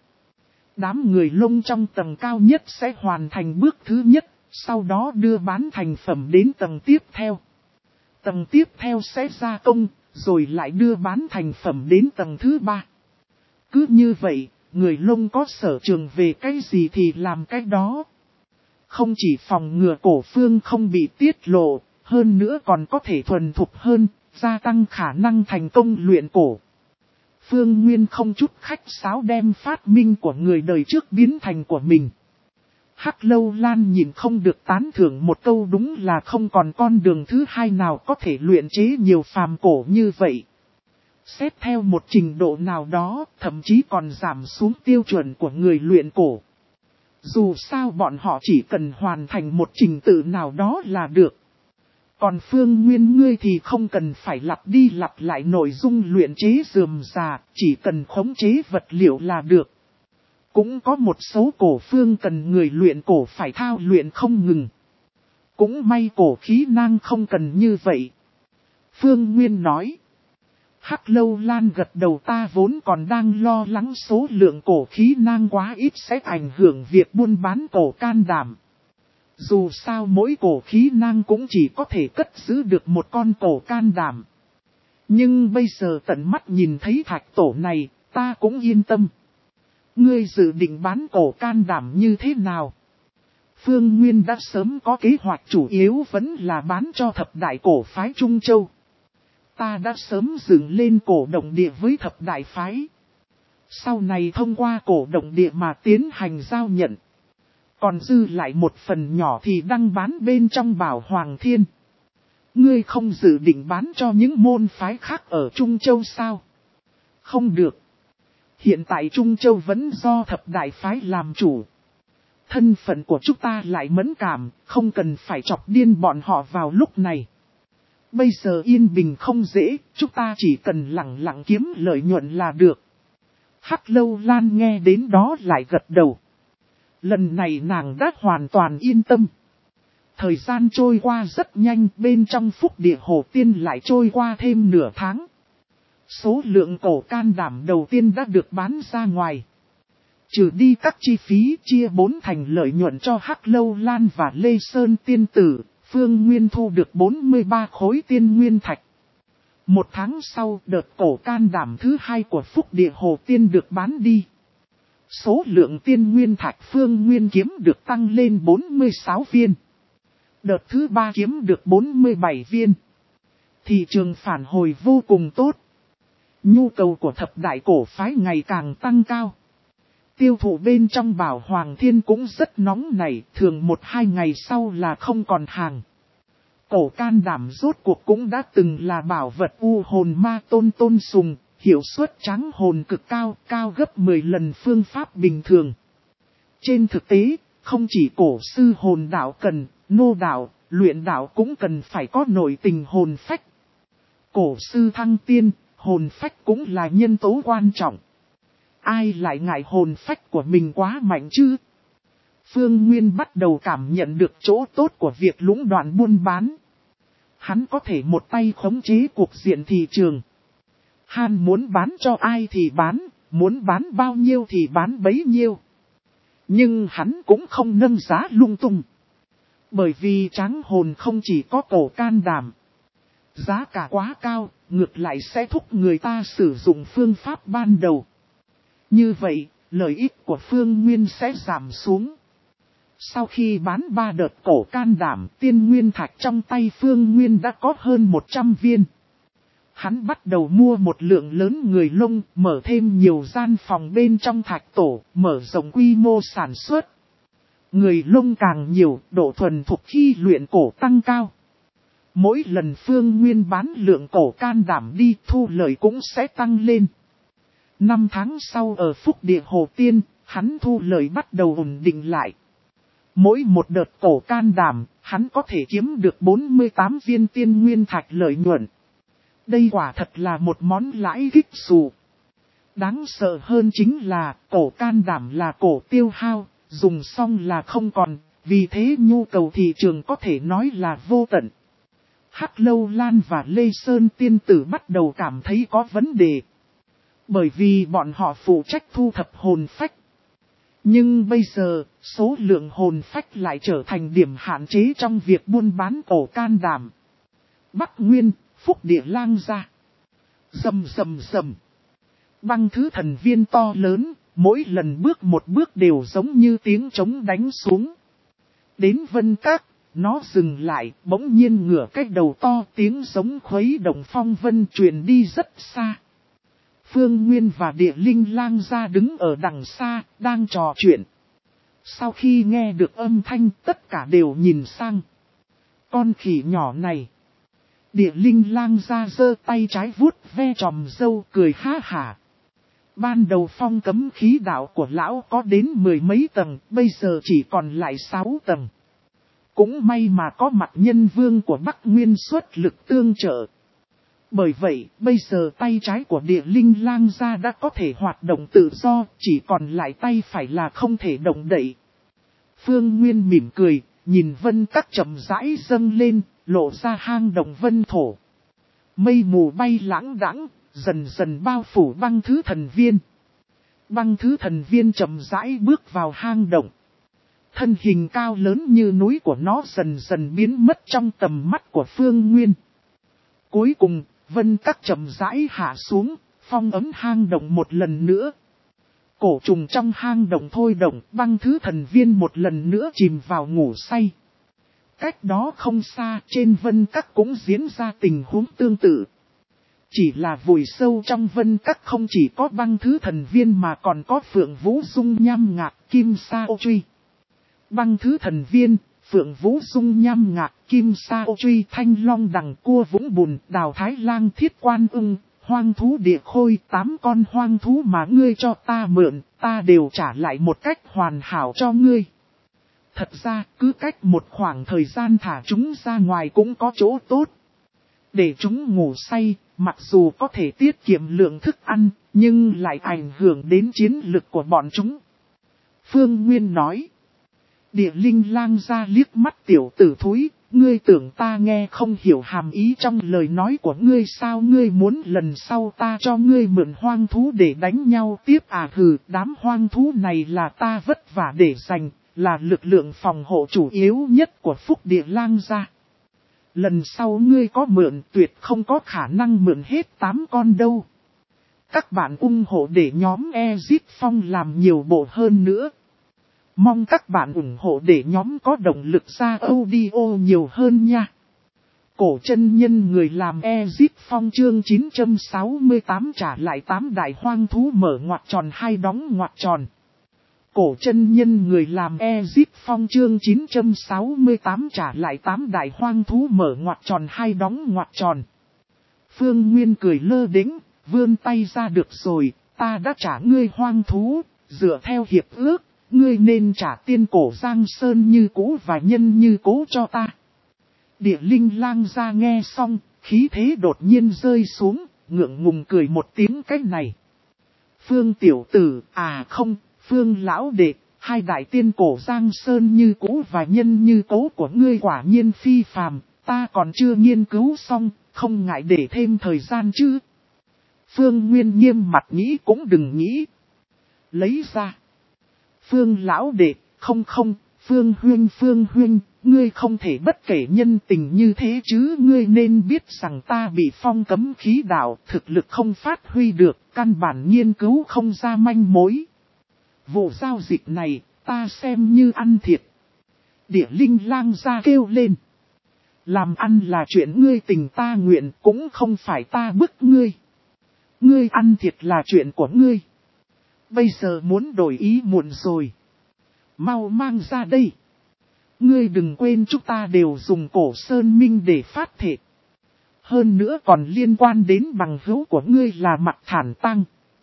Đám người lông trong tầng cao nhất sẽ hoàn thành bước thứ nhất, sau đó đưa bán thành phẩm đến tầng tiếp theo. Tầng tiếp theo sẽ gia công, rồi lại đưa bán thành phẩm đến tầng thứ ba. Cứ như vậy, người lông có sở trường về cái gì thì làm cái đó. Không chỉ phòng ngừa cổ phương không bị tiết lộ, hơn nữa còn có thể thuần thục hơn, gia tăng khả năng thành công luyện cổ. Phương Nguyên không chút khách sáo đem phát minh của người đời trước biến thành của mình. Hắc Lâu Lan nhìn không được tán thưởng một câu, đúng là không còn con đường thứ hai nào có thể luyện chế nhiều phàm cổ như vậy. Xét theo một trình độ nào đó, thậm chí còn giảm xuống tiêu chuẩn của người luyện cổ. Dù sao bọn họ chỉ cần hoàn thành một trình tự nào đó là được. Còn Phương Nguyên ngươi thì không cần phải lặp đi lặp lại nội dung luyện chế rườm rà, chỉ cần khống chế vật liệu là được. Cũng có một số cổ phương cần người luyện cổ phải thao luyện không ngừng. Cũng may cổ khí năng không cần như vậy. Phương Nguyên nói. Hắc Lâu Lan gật đầu, ta vốn còn đang lo lắng số lượng cổ khí năng quá ít sẽ ảnh hưởng việc buôn bán cổ can đảm. Dù sao mỗi cổ khí nang cũng chỉ có thể cất giữ được một con cổ can đảm. Nhưng bây giờ tận mắt nhìn thấy thạch tổ này, ta cũng yên tâm. Ngươi dự định bán cổ can đảm như thế nào? Phương Nguyên đã sớm có kế hoạch, chủ yếu vẫn là bán cho thập đại cổ phái Trung Châu. Ta đã sớm dựng lên cổ động địa với thập đại phái. Sau này thông qua cổ động địa mà tiến hành giao nhận. Còn dư lại một phần nhỏ thì đăng bán bên trong Bảo Hoàng Thiên. Ngươi không dự định bán cho những môn phái khác ở Trung Châu sao? Không được. Hiện tại Trung Châu vẫn do thập đại phái làm chủ. Thân phận của chúng ta lại mẫn cảm, không cần phải chọc điên bọn họ vào lúc này. Bây giờ yên bình không dễ, chúng ta chỉ cần lặng lặng kiếm lợi nhuận là được. Hắc Lâu Lan nghe đến đó lại gật đầu. Lần này nàng đã hoàn toàn yên tâm. Thời gian trôi qua rất nhanh, bên trong Phúc Địa Hồ Tiên lại trôi qua thêm nửa tháng. Số lượng cổ can đảm đầu tiên đã được bán ra ngoài. Trừ đi các chi phí, chia bốn thành lợi nhuận cho Hắc Lâu Lan và Lê Sơn Tiên Tử, Phương Nguyên thu được bốn mươi ba khối tiên nguyên thạch. Một tháng sau, đợt cổ can đảm thứ hai của Phúc Địa Hồ Tiên được bán đi. Số lượng tiên nguyên thạch Phương Nguyên kiếm được tăng lên bốn mươi sáu viên. Đợt thứ ba kiếm được bốn mươi bảy viên. Thị trường phản hồi vô cùng tốt. Nhu cầu của thập đại cổ phái ngày càng tăng cao. Tiêu thụ bên trong Bảo Hoàng Thiên cũng rất nóng nảy, thường một hai ngày sau là không còn hàng. Cổ can đảm rốt cuộc cũng đã từng là bảo vật u hồn ma tôn tôn sùng, hiệu suất tráng hồn cực cao, cao gấp mười lần phương pháp bình thường. Trên thực tế, không chỉ cổ sư hồn đạo cần, nô đạo, luyện đạo cũng cần phải có nội tình hồn phách. Cổ sư thăng tiên, hồn phách cũng là nhân tố quan trọng. Ai lại ngại hồn phách của mình quá mạnh chứ? Phương Nguyên bắt đầu cảm nhận được chỗ tốt của việc lũng đoạn buôn bán. Hắn có thể một tay khống chế cuộc diện thị trường. Han muốn bán cho ai thì bán, muốn bán bao nhiêu thì bán bấy nhiêu. Nhưng hắn cũng không nâng giá lung tung. Bởi vì tráng hồn không chỉ có cổ can đảm. Giá cả quá cao, ngược lại sẽ thúc người ta sử dụng phương pháp ban đầu. Như vậy, lợi ích của Phương Nguyên sẽ giảm xuống. Sau khi bán ba đợt cổ can đảm, tiên nguyên thạch trong tay Phương Nguyên đã có hơn một trăm viên. Hắn bắt đầu mua một lượng lớn người lông, mở thêm nhiều gian phòng bên trong thạch tổ, mở rộng quy mô sản xuất. Người lông càng nhiều, độ thuần thục khi luyện cổ tăng cao. Mỗi lần Phương Nguyên bán lượng cổ can đảm đi, thu lợi cũng sẽ tăng lên. Năm tháng sau ở Phúc Địa Hồ Tiên, hắn thu lợi bắt đầu ổn định lại. Mỗi một đợt cổ can đảm, hắn có thể kiếm được bốn mươi tám viên tiên nguyên thạch lợi nhuận. Đây quả thật là một món lãi kích xù. Đáng sợ hơn chính là cổ can đảm là cổ tiêu hao, dùng xong là không còn, vì thế nhu cầu thị trường có thể nói là vô tận. Hắc Lâu Lan và Lê Sơn Tiên Tử bắt đầu cảm thấy có vấn đề. Bởi vì bọn họ phụ trách thu thập hồn phách. Nhưng bây giờ, số lượng hồn phách lại trở thành điểm hạn chế trong việc buôn bán cổ can đảm. Bắc Nguyên, Phúc Địa Lang ra. Rầm rầm rầm. Băng thứ thần viên to lớn, mỗi lần bước một bước đều giống như tiếng trống đánh xuống. Đến Vân Các, nó dừng lại, bỗng nhiên ngửa cái đầu to, tiếng giống khuấy động phong vân truyền đi rất xa. Phương Nguyên và Địa Linh Lang ra đứng ở đằng xa, đang trò chuyện. Sau khi nghe được âm thanh, tất cả đều nhìn sang. Con khỉ nhỏ này. Địa Linh Lang ra giơ tay trái vuốt ve tròm râu cười ha hả. Ban đầu phong cấm khí đạo của lão có đến mười mấy tầng, bây giờ chỉ còn lại sáu tầng. Cũng may mà có mặt nhân vương của Bắc Nguyên xuất lực tương trợ. Bởi vậy, bây giờ tay trái của Địa Linh Lang ra đã có thể hoạt động tự do, chỉ còn lại tay phải là không thể động đậy. Phương Nguyên mỉm cười, nhìn vân các chậm rãi dâng lên, lộ ra hang động vân thổ. Mây mù bay lãng đãng, dần dần bao phủ băng thứ thần viên. Băng thứ thần viên chậm rãi bước vào hang động. Thân hình cao lớn như núi của nó dần dần biến mất trong tầm mắt của Phương Nguyên. Cuối cùng, vân các chậm rãi hạ xuống, phong ấm hang động một lần nữa. Cổ trùng trong hang động thôi động, băng thứ thần viên một lần nữa chìm vào ngủ say. Cách đó không xa, trên vân các cũng diễn ra tình huống tương tự. Chỉ là vùi sâu trong vân các không chỉ có băng thứ thần viên mà còn có Phượng Vũ Dung Nham Ngạc, Kim Sa Ô Truy. Băng thứ thần viên, Phượng Vũ Dung Nham Ngạc, Kim Sa Ô Truy, Thanh Long Đằng, Cua Vũng Bùn, Đào Thái Lang, Thiết Quan Ưng, Hoang Thú Địa Khôi, tám con hoang thú mà ngươi cho ta mượn, ta đều trả lại một cách hoàn hảo cho ngươi. Thật ra, cứ cách một khoảng thời gian thả chúng ra ngoài cũng có chỗ tốt. Để chúng ngủ say, mặc dù có thể tiết kiệm lượng thức ăn, nhưng lại ảnh hưởng đến chiến lực của bọn chúng. Phương Nguyên nói. Địa Linh Lang ra liếc mắt tiểu tử thúi, ngươi tưởng ta nghe không hiểu hàm ý trong lời nói của ngươi sao, ngươi muốn lần sau ta cho ngươi mượn hoang thú để đánh nhau tiếp à? Hừ, đám hoang thú này là ta vất vả để dành, là lực lượng phòng hộ chủ yếu nhất của Phúc Địa Lang gia. Lần sau ngươi có mượn tuyệt không có khả năng mượn hết tám con đâu. Các bạn ủng hộ để nhóm Exit Phong làm nhiều bộ hơn nữa. Mong các bạn ủng hộ để nhóm có động lực ra audio nhiều hơn nha. Cổ chân nhân người làm Exit Phong chương chín trăm sáu mươi tám trả lại tám đại hoang thú mở ngoặc tròn hai đóng ngoặc tròn. Cổ chân nhân người làm Exit Phong chương chín trăm sáu mươi tám trả lại tám đại hoang thú mở ngoặc tròn hai đóng ngoặc tròn. Phương Nguyên cười lơ đễnh, vươn tay ra được rồi, ta đã trả ngươi hoang thú, dựa theo hiệp ước, ngươi nên trả tiên cổ Giang Sơn Như Cố và Nhân Như Cố cho ta. Địa Linh Lang ra nghe xong, khí thế đột nhiên rơi xuống, ngượng ngùng cười một tiếng cách này. Phương tiểu tử, à không, Phương lão đệ, hai đại tiên cổ Giang Sơn Như Cố và Nhân Như Cố của ngươi quả nhiên phi phàm, ta còn chưa nghiên cứu xong, không ngại để thêm thời gian chứ. Phương Nguyên nghiêm mặt nghĩ cũng đừng nghĩ. Lấy ra. Phương lão đệ, không không, Phương huynh Phương huynh, ngươi không thể bất kể nhân tình như thế chứ, ngươi nên biết rằng ta bị phong cấm khí đạo, thực lực không phát huy được, căn bản nghiên cứu không ra manh mối. Vụ giao dịch này, ta xem như ăn thiệt. Địa Linh Lang ra kêu lên. Làm ăn là chuyện ngươi tình ta nguyện, cũng không phải ta bức ngươi. Ngươi ăn thiệt là chuyện của ngươi. Bây giờ muốn đổi ý muộn rồi. Mau mang ra đây. Ngươi đừng quên chúng ta đều dùng cổ sơn minh để phát thệ. Hơn nữa còn liên quan đến bằng hữu của ngươi là Mặc Thản Tăng.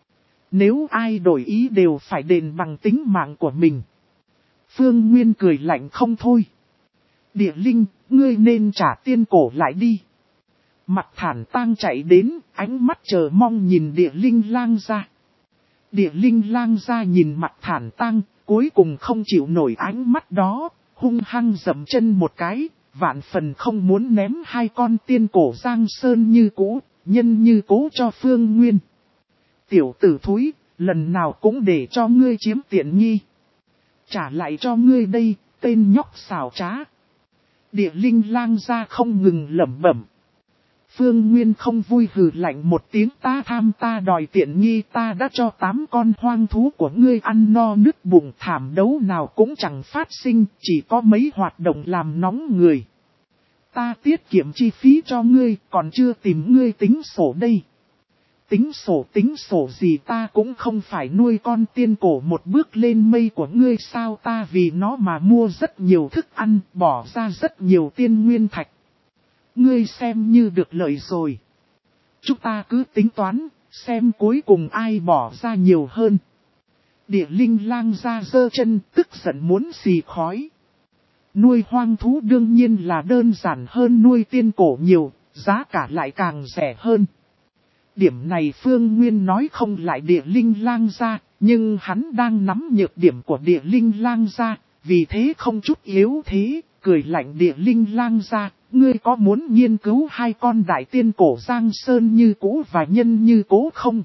Nếu ai đổi ý đều phải đền bằng tính mạng của mình. Phương Nguyên cười lạnh không thôi. Địa Linh, ngươi nên trả tiên cổ lại đi. Mặc Thản Tăng chạy đến, ánh mắt chờ mong nhìn Địa Linh Lang ra. Địa Linh Lang ra nhìn Mặc Thản Tăng, cuối cùng không chịu nổi ánh mắt đó, hung hăng dậm chân một cái, vạn phần không muốn ném hai con tiên cổ Giang Sơn Như Cố, Nhân Như Cố cho Phương Nguyên. Tiểu tử thúi, lần nào cũng để cho ngươi chiếm tiện nghi. Trả lại cho ngươi đây, tên nhóc xảo trá. Địa Linh Lang ra không ngừng lẩm bẩm. Phương Nguyên không vui hừ lạnh một tiếng, ta tham ta đòi tiện nghi, ta đã cho tám con hoang thú của ngươi ăn no nứt bụng, thảm đấu nào cũng chẳng phát sinh, chỉ có mấy hoạt động làm nóng người. Ta tiết kiệm chi phí cho ngươi, còn chưa tìm ngươi tính sổ đây. Tính sổ tính sổ gì, ta cũng không phải nuôi con tiên cổ một bước lên mây của ngươi sao, ta vì nó mà mua rất nhiều thức ăn, bỏ ra rất nhiều tiên nguyên thạch. Ngươi xem như được lợi rồi. Chúng ta cứ tính toán, xem cuối cùng ai bỏ ra nhiều hơn. Địa Linh Lang ra giơ chân, tức giận muốn xì khói. Nuôi hoang thú đương nhiên là đơn giản hơn nuôi tiên cổ nhiều, giá cả lại càng rẻ hơn. Điểm này Phương Nguyên nói không lại Địa Linh Lang ra, nhưng hắn đang nắm nhược điểm của Địa Linh Lang ra, vì thế không chút yếu thế, cười lạnh Địa Linh Lang ra. Ngươi có muốn nghiên cứu hai con đại tiên cổ Giang Sơn Như Cố và Nhân Như Cố không?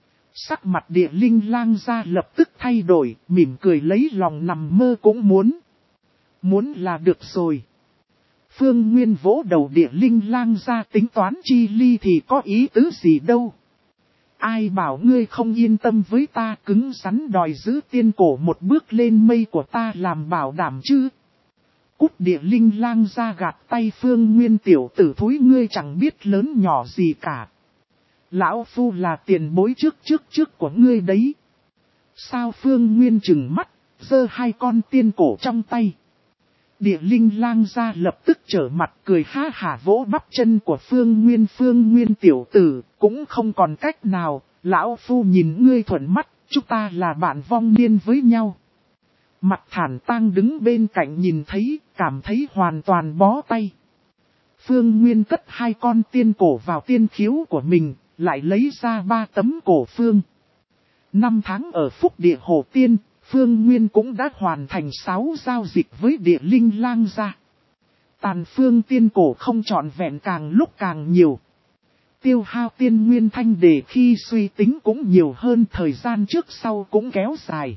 Sắc mặt Địa Linh Lang ra lập tức thay đổi, mỉm cười lấy lòng nằm mơ cũng muốn, Muốn là được rồi. Phương Nguyên vỗ đầu Địa Linh Lang ra tính toán chi ly thì có ý tứ gì đâu. Ai bảo ngươi không yên tâm với ta, cứng rắn đòi giữ tiên cổ một bước lên mây của ta làm bảo đảm chứ. Cút Địa Linh Lang ra gạt tay Phương Nguyên, tiểu tử thúi ngươi chẳng biết lớn nhỏ gì cả. Lão Phu là tiền bối trước trước trước của ngươi đấy. Sao? Phương Nguyên trừng mắt, giơ hai con tiên cổ trong tay. Địa Linh Lang ra lập tức trở mặt cười ha hả vỗ bắp chân của Phương Nguyên. Phương Nguyên tiểu tử, cũng không còn cách nào, lão Phu nhìn ngươi thuận mắt, chúng ta là bạn vong niên với nhau. Mặt Thản Tang đứng bên cạnh nhìn thấy, cảm thấy hoàn toàn bó tay. Phương Nguyên cất hai con tiên cổ vào tiên khiếu của mình, lại lấy ra ba tấm cổ phương. Năm tháng ở Phúc Địa Hồ Tiên, Phương Nguyên cũng đã hoàn thành sáu giao dịch với Địa Linh Lang gia. Tàn phương tiên cổ không trọn vẹn càng lúc càng nhiều. Tiêu hao tiên nguyên thanh để khi suy tính cũng nhiều hơn, thời gian trước sau cũng kéo dài.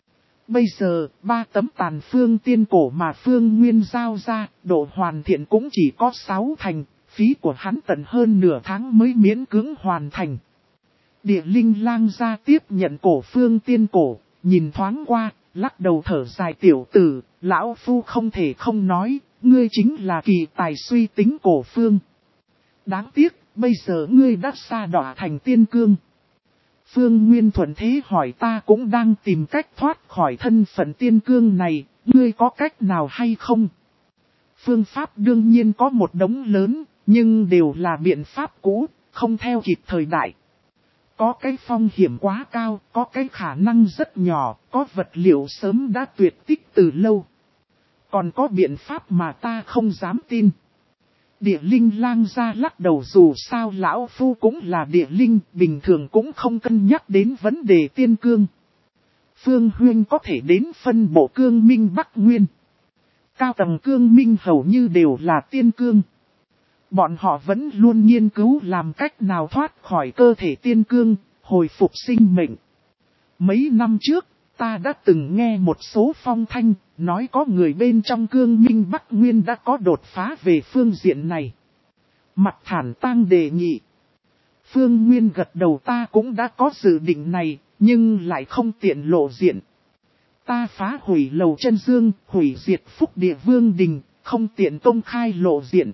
Bây giờ, ba tấm tàn phương tiên cổ mà Phương Nguyên giao ra, độ hoàn thiện cũng chỉ có sáu thành, phí của hắn tận hơn nửa tháng mới miễn cưỡng hoàn thành. Địa Linh Lang gia tiếp nhận cổ phương tiên cổ, nhìn thoáng qua, lắc đầu thở dài, tiểu tử, lão Phu không thể không nói, ngươi chính là kỳ tài suy tính cổ phương. Đáng tiếc, bây giờ ngươi đã sa đọa thành tiên cương. Phương Nguyên thuận thế hỏi, ta cũng đang tìm cách thoát khỏi thân phận tiên cương này, ngươi có cách nào hay không? Phương pháp đương nhiên có một đống lớn, nhưng đều là biện pháp cũ, không theo kịp thời đại. Có cái phong hiểm quá cao, có cái khả năng rất nhỏ, có vật liệu sớm đã tuyệt tích từ lâu. Còn có biện pháp mà ta không dám tin. Địa Linh Lang ra lắc đầu, dù sao lão Phu cũng là địa linh, bình thường cũng không cân nhắc đến vấn đề tiên cương. Phương Huyên có thể đến phân bộ cương minh Bắc Nguyên. Cao tầng cương minh hầu như đều là tiên cương. Bọn họ vẫn luôn nghiên cứu làm cách nào thoát khỏi cơ thể tiên cương, hồi phục sinh mệnh. Mấy năm trước, ta đã từng nghe một số phong thanh, nói có người bên trong cương minh Bắc Nguyên đã có đột phá về phương diện này. Mặt Thản Tang đề nghị. Phương Nguyên gật đầu, ta cũng đã có dự định này, nhưng lại không tiện lộ diện. Ta phá hủy lầu chân dương, hủy diệt Phúc Địa Vương Đình, không tiện công khai lộ diện.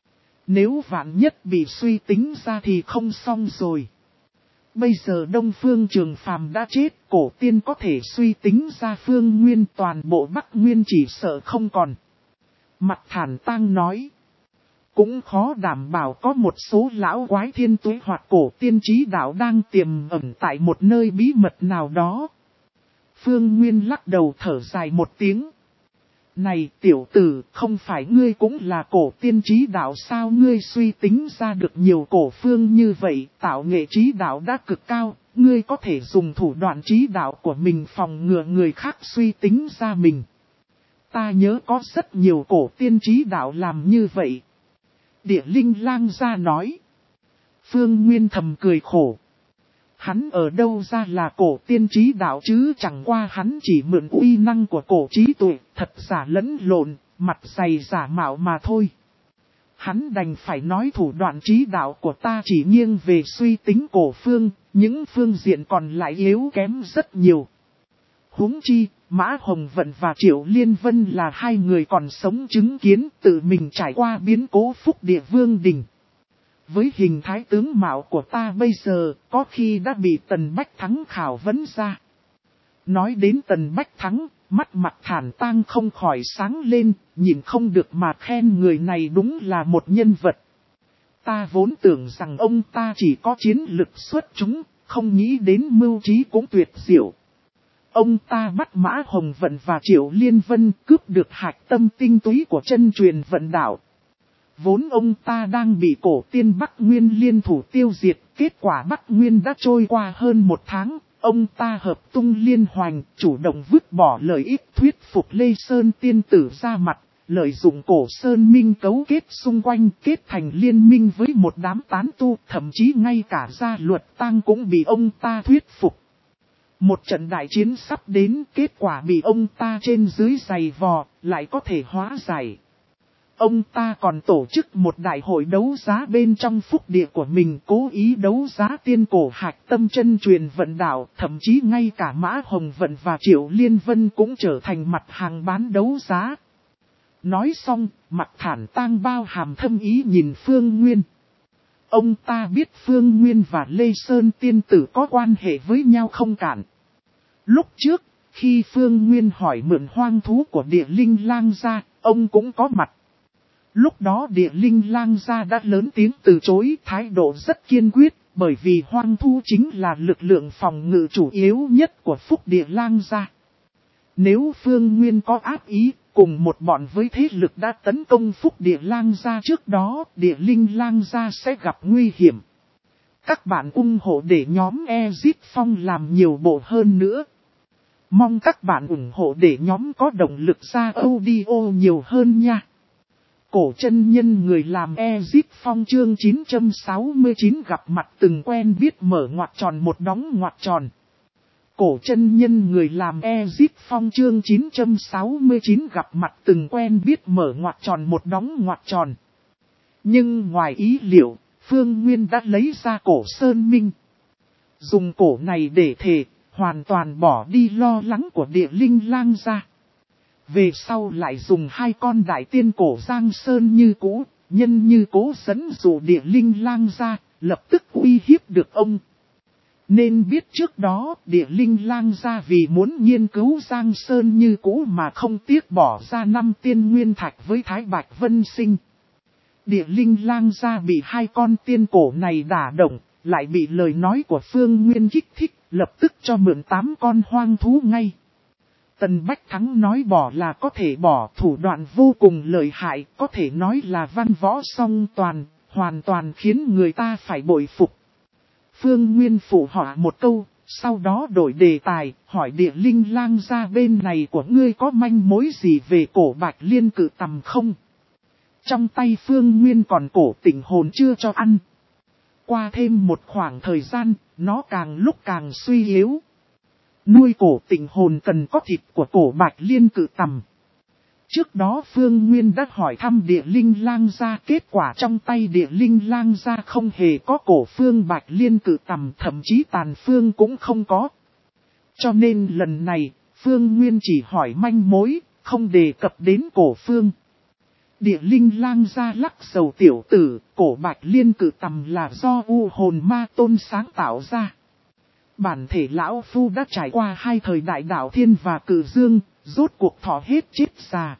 Nếu vạn nhất bị suy tính ra thì không xong rồi. Bây giờ Đông Phương Trường Phàm đã chết, cổ tiên có thể suy tính ra Phương Nguyên, toàn bộ Bắc Nguyên chỉ sợ không còn. Mặt Thản Tang nói. Cũng khó đảm bảo, có một số lão quái thiên tuế hoặc cổ tiên trí đạo đang tiềm ẩn tại một nơi bí mật nào đó. Phương Nguyên lắc đầu thở dài một tiếng. Này tiểu tử, không phải ngươi cũng là cổ tiên trí đạo sao? Ngươi suy tính ra được nhiều cổ phương như vậy, tạo nghệ trí đạo đã cực cao, ngươi có thể dùng thủ đoạn trí đạo của mình phòng ngừa người khác suy tính ra mình. Ta nhớ có rất nhiều cổ tiên trí đạo làm như vậy. Địa Linh Lang gia nói. Phương Nguyên thầm cười khổ. Hắn ở đâu ra là cổ tiên trí đạo chứ, chẳng qua hắn chỉ mượn uy năng của cổ trí tuệ, thật giả lẫn lộn, mặt dày giả mạo mà thôi. Hắn đành phải nói thủ đoạn trí đạo của ta chỉ nghiêng về suy tính cổ phương, những phương diện còn lại yếu kém rất nhiều. Huống chi, Mã Hồng Vận và Triệu Liên Vân là hai người còn sống chứng kiến tự mình trải qua biến cố Phúc Địa Vương Đình. Với hình thái tướng mạo của ta bây giờ, có khi đã bị Tần Bách Thắng khảo vấn ra. Nói đến Tần Bách Thắng, mắt Mặt Thản Tang không khỏi sáng lên, nhìn không được mà khen người này đúng là một nhân vật. Ta vốn tưởng rằng ông ta chỉ có chiến lực xuất chúng, không nghĩ đến mưu trí cũng tuyệt diệu. Ông ta bắt Mã Hồng Vận và Triệu Liên Vân, cướp được hạch tâm tinh túy của chân truyền vận đạo. Vốn ông ta đang bị cổ tiên Bắc Nguyên liên thủ tiêu diệt, kết quả Bắc Nguyên đã trôi qua hơn một tháng, ông ta hợp tung liên hoành, chủ động vứt bỏ lợi ích thuyết phục Lê Sơn tiên tử ra mặt, lợi dụng cổ Sơn Minh cấu kết xung quanh, kết thành liên minh với một đám tán tu, thậm chí ngay cả gia luật tang cũng bị ông ta thuyết phục. Một trận đại chiến sắp đến, kết quả bị ông ta trên dưới giày vò, lại có thể hóa giải. Ông ta còn tổ chức một đại hội đấu giá bên trong phúc địa của mình, cố ý đấu giá tiên cổ hạch tâm chân truyền vận đạo, thậm chí ngay cả Mã Hồng Vận và Triệu Liên Vân cũng trở thành mặt hàng bán đấu giá. Nói xong, mặt thản tang bao hàm thâm ý nhìn Phương Nguyên. Ông ta biết Phương Nguyên và Lê Sơn tiên tử có quan hệ với nhau không cạn. Lúc trước, khi Phương Nguyên hỏi mượn hoang thú của Địa Linh Lang gia, ông cũng có mặt. Lúc đó Địa Linh Lang gia đã lớn tiếng từ chối, thái độ rất kiên quyết, bởi vì hoang thú chính là lực lượng phòng ngự chủ yếu nhất của Phúc Địa Lang gia. Nếu Phương Nguyên có ác ý, cùng một bọn với thế lực đã tấn công Phúc Địa Lang gia trước đó, Địa Linh Lang gia sẽ gặp nguy hiểm. Các bạn ủng hộ để nhóm Ezip Phong làm nhiều bộ hơn nữa. Mong các bạn ủng hộ để nhóm có động lực ra audio nhiều hơn nha. Cổ chân nhân người làm Ezip Phong chương chín trăm sáu mươi chín gặp mặt từng quen biết mở ngoặc tròn một đóng ngoặc tròn. Cổ chân nhân người làm Ezip Phong chương chín trăm sáu mươi chín gặp mặt từng quen biết mở ngoặc tròn một đóng ngoặc tròn. Nhưng ngoài ý liệu, Phương Nguyên đã lấy ra cổ Sơn Minh. Dùng cổ này để thề, hoàn toàn bỏ đi lo lắng của Địa Linh Lang gia. Về sau lại dùng hai con đại tiên cổ Giang Sơn Như Cũ, Nhân Như Cố dẫn dụ Địa Linh Lang gia, lập tức uy hiếp được ông. Nên biết trước đó Địa Linh Lang gia vì muốn nghiên cứu Giang Sơn Như Cũ mà không tiếc bỏ ra năm tiên nguyên thạch với Thái Bạch Vân Sinh. Địa Linh Lang gia bị hai con tiên cổ này đả động, lại bị lời nói của Phương Nguyên kích thích, lập tức cho mượn tám con hoang thú ngay. Tần Bách Thắng nói bỏ là có thể bỏ, thủ đoạn vô cùng lợi hại, có thể nói là văn võ song toàn, hoàn toàn khiến người ta phải bội phục. Phương Nguyên phụ họa một câu, sau đó đổi đề tài, hỏi Địa Linh Lang gia bên này của ngươi có manh mối gì về cổ Bạch Liên Cự Tầm không? Trong tay Phương Nguyên còn cổ tỉnh hồn chưa cho ăn. Qua thêm một khoảng thời gian, nó càng lúc càng suy yếu. Nuôi cổ tỉnh hồn cần có thịt của cổ Bạch Liên Cự Tầm. Trước đó Phương Nguyên đã hỏi thăm Địa Linh Lang gia, kết quả trong tay Địa Linh Lang gia không hề có cổ phương Bạch Liên Cự Tầm, thậm chí tàn phương cũng không có. Cho nên lần này, Phương Nguyên chỉ hỏi manh mối, không đề cập đến cổ phương. Địa Linh Lang gia lắc đầu tiểu tử, cổ Bạch Liên Cự Tầm là do U Hồn Ma Tôn sáng tạo ra. Bản thể lão phu đã trải qua hai thời đại Đạo Thiên và Cự Dương, rốt cuộc thọ hết chết già.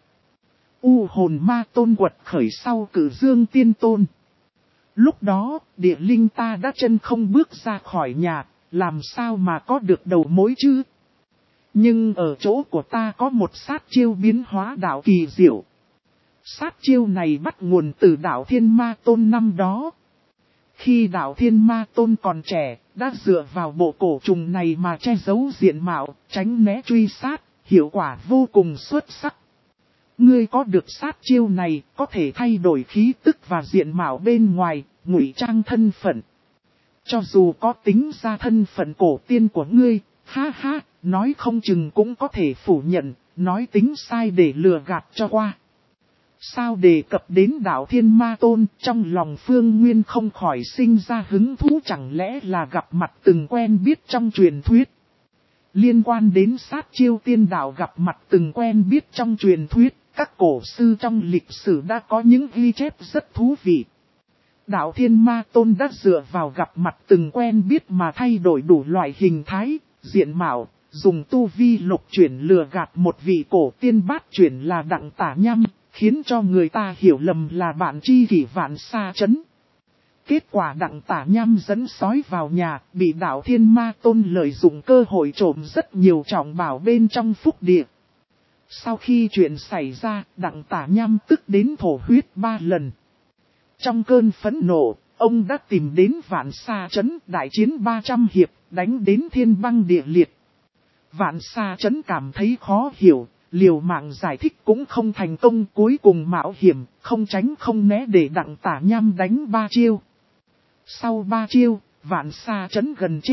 U Hồn Ma Tôn quật khởi sau Cự Dương Tiên Tôn. Lúc đó, Địa Linh ta đã chân không bước ra khỏi nhà, làm sao mà có được đầu mối chứ? Nhưng ở chỗ của ta có một sát chiêu biến hóa đạo kỳ diệu. Sát chiêu này bắt nguồn từ Đạo Thiên Ma Tôn năm đó. Khi Đạo Thiên Ma Tôn còn trẻ, đã dựa vào bộ cổ trùng này mà che giấu diện mạo, tránh né truy sát, hiệu quả vô cùng xuất sắc. Ngươi có được sát chiêu này, có thể thay đổi khí tức và diện mạo bên ngoài, ngụy trang thân phận. Cho dù có tính ra thân phận cổ tiên của ngươi, ha ha, nói không chừng cũng có thể phủ nhận, nói tính sai để lừa gạt cho qua. Sao đề cập đến Đạo Thiên Ma Tôn, trong lòng Phương Nguyên không khỏi sinh ra hứng thú, chẳng lẽ là gặp mặt từng quen biết trong truyền thuyết. Liên quan đến sát chiêu tiên đạo gặp mặt từng quen biết trong truyền thuyết, các cổ sư trong lịch sử đã có những ghi chép rất thú vị. Đạo Thiên Ma Tôn đã dựa vào gặp mặt từng quen biết mà thay đổi đủ loại hình thái, diện mạo, dùng tu vi lục chuyển lừa gạt một vị cổ tiên bát chuyển là Đặng Tả Nhâm, khiến cho người ta hiểu lầm là bạn tri kỷ Vạn Sa Chấn. Kết quả Đặng Tả Nhâm dẫn sói vào nhà, bị Đạo Thiên Ma Tôn lợi dụng cơ hội trộm rất nhiều trọng bảo bên trong phúc địa. Sau khi chuyện xảy ra, Đặng Tả Nhâm tức đến thổ huyết ba lần. Trong cơn phẫn nộ, ông đã tìm đến Vạn Sa Chấn, đại chiến ba trăm hiệp, đánh đến thiên băng địa liệt. Vạn Sa Chấn cảm thấy khó hiểu, liều mạng giải thích cũng không thành công, cuối cùng mạo hiểm, không tránh không né để Đặng Tả Nhâm đánh ba chiêu. Sau ba chiêu, Vạn Sa Chấn gần chết,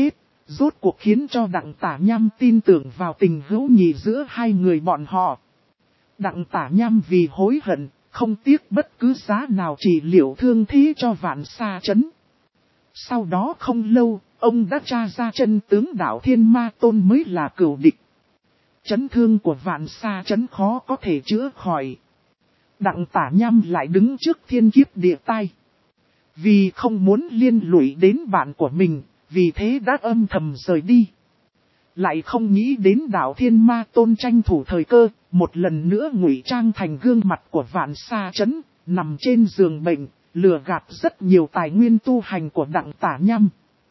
rốt cuộc khiến cho Đặng Tả Nham tin tưởng vào tình hữu nghị giữa hai người bọn họ. Đặng Tả Nham vì hối hận, không tiếc bất cứ giá nào trị liệu thương thế cho Vạn Sa Trấn. Sau đó không lâu, ông đã tra ra chân tướng đạo Thiên Ma Tôn mới là cửu địch. Chấn thương của Vạn Sa Trấn khó có thể chữa khỏi. Đặng Tả Nham lại đứng trước thiên kiếp địa tai. Vì không muốn liên lụy đến bạn của mình, vì thế đã âm thầm rời đi. Lại không nghĩ đến đạo Thiên Ma Tôn tranh thủ thời cơ, một lần nữa ngụy trang thành gương mặt của Vạn Sa Trấn, nằm trên giường bệnh, lừa gạt rất nhiều tài nguyên tu hành của Đặng Tả Nham.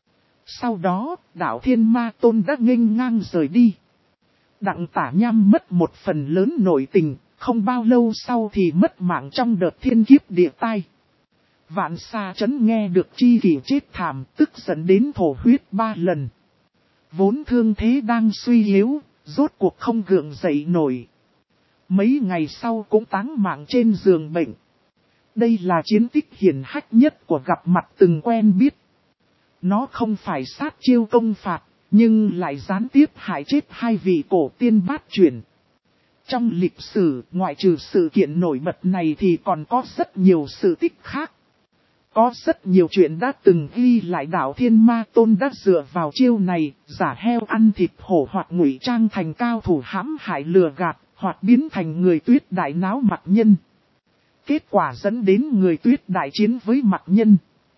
Sau đó, đạo Thiên Ma Tôn đã nghênh ngang rời đi. Đặng Tả Nham mất một phần lớn nội tình, không bao lâu sau thì mất mạng trong đợt thiên kiếp địa tai. Vạn Sa Trấn nghe được chi kỷ chết thảm, tức giận đến thổ huyết ba lần. Vốn thương thế đang suy yếu, rốt cuộc không gượng dậy nổi. Mấy ngày sau cũng táng mạng trên giường bệnh. Đây là chiến tích hiển hách nhất của gặp mặt từng quen biết. Nó không phải sát chiêu công phạt, nhưng lại gián tiếp hại chết hai vị cổ tiên bát chuyển. Trong lịch sử, ngoại trừ sự kiện nổi bật này thì còn có rất nhiều sự tích khác. Có rất nhiều chuyện đã từng ghi lại đạo Thiên Ma Tôn đã dựa vào chiêu này, giả heo ăn thịt hổ hoặc ngụy trang thành cao thủ hãm hại lừa gạt, hoặc biến thành người Tuyết Đại náo Mặc Nhân. Kết quả dẫn đến người Tuyết Đại chiến với Mặc Nhân.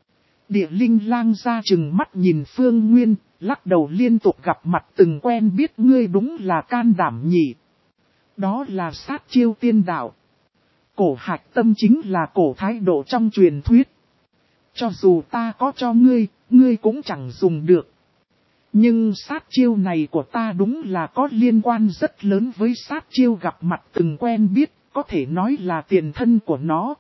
Địa Linh Lang ra chừng mắt nhìn Phương Nguyên, lắc đầu liên tục gặp mặt từng quen biết ngươi đúng là can đảm nhỉ. Đó là sát chiêu tiên đạo. Cổ hạch tâm chính là cổ thái độ trong truyền thuyết. Cho dù ta có cho ngươi, ngươi cũng chẳng dùng được. Nhưng sát chiêu này của ta đúng là có liên quan rất lớn với sát chiêu gặp mặt từng quen biết, có thể nói là tiền thân của nó.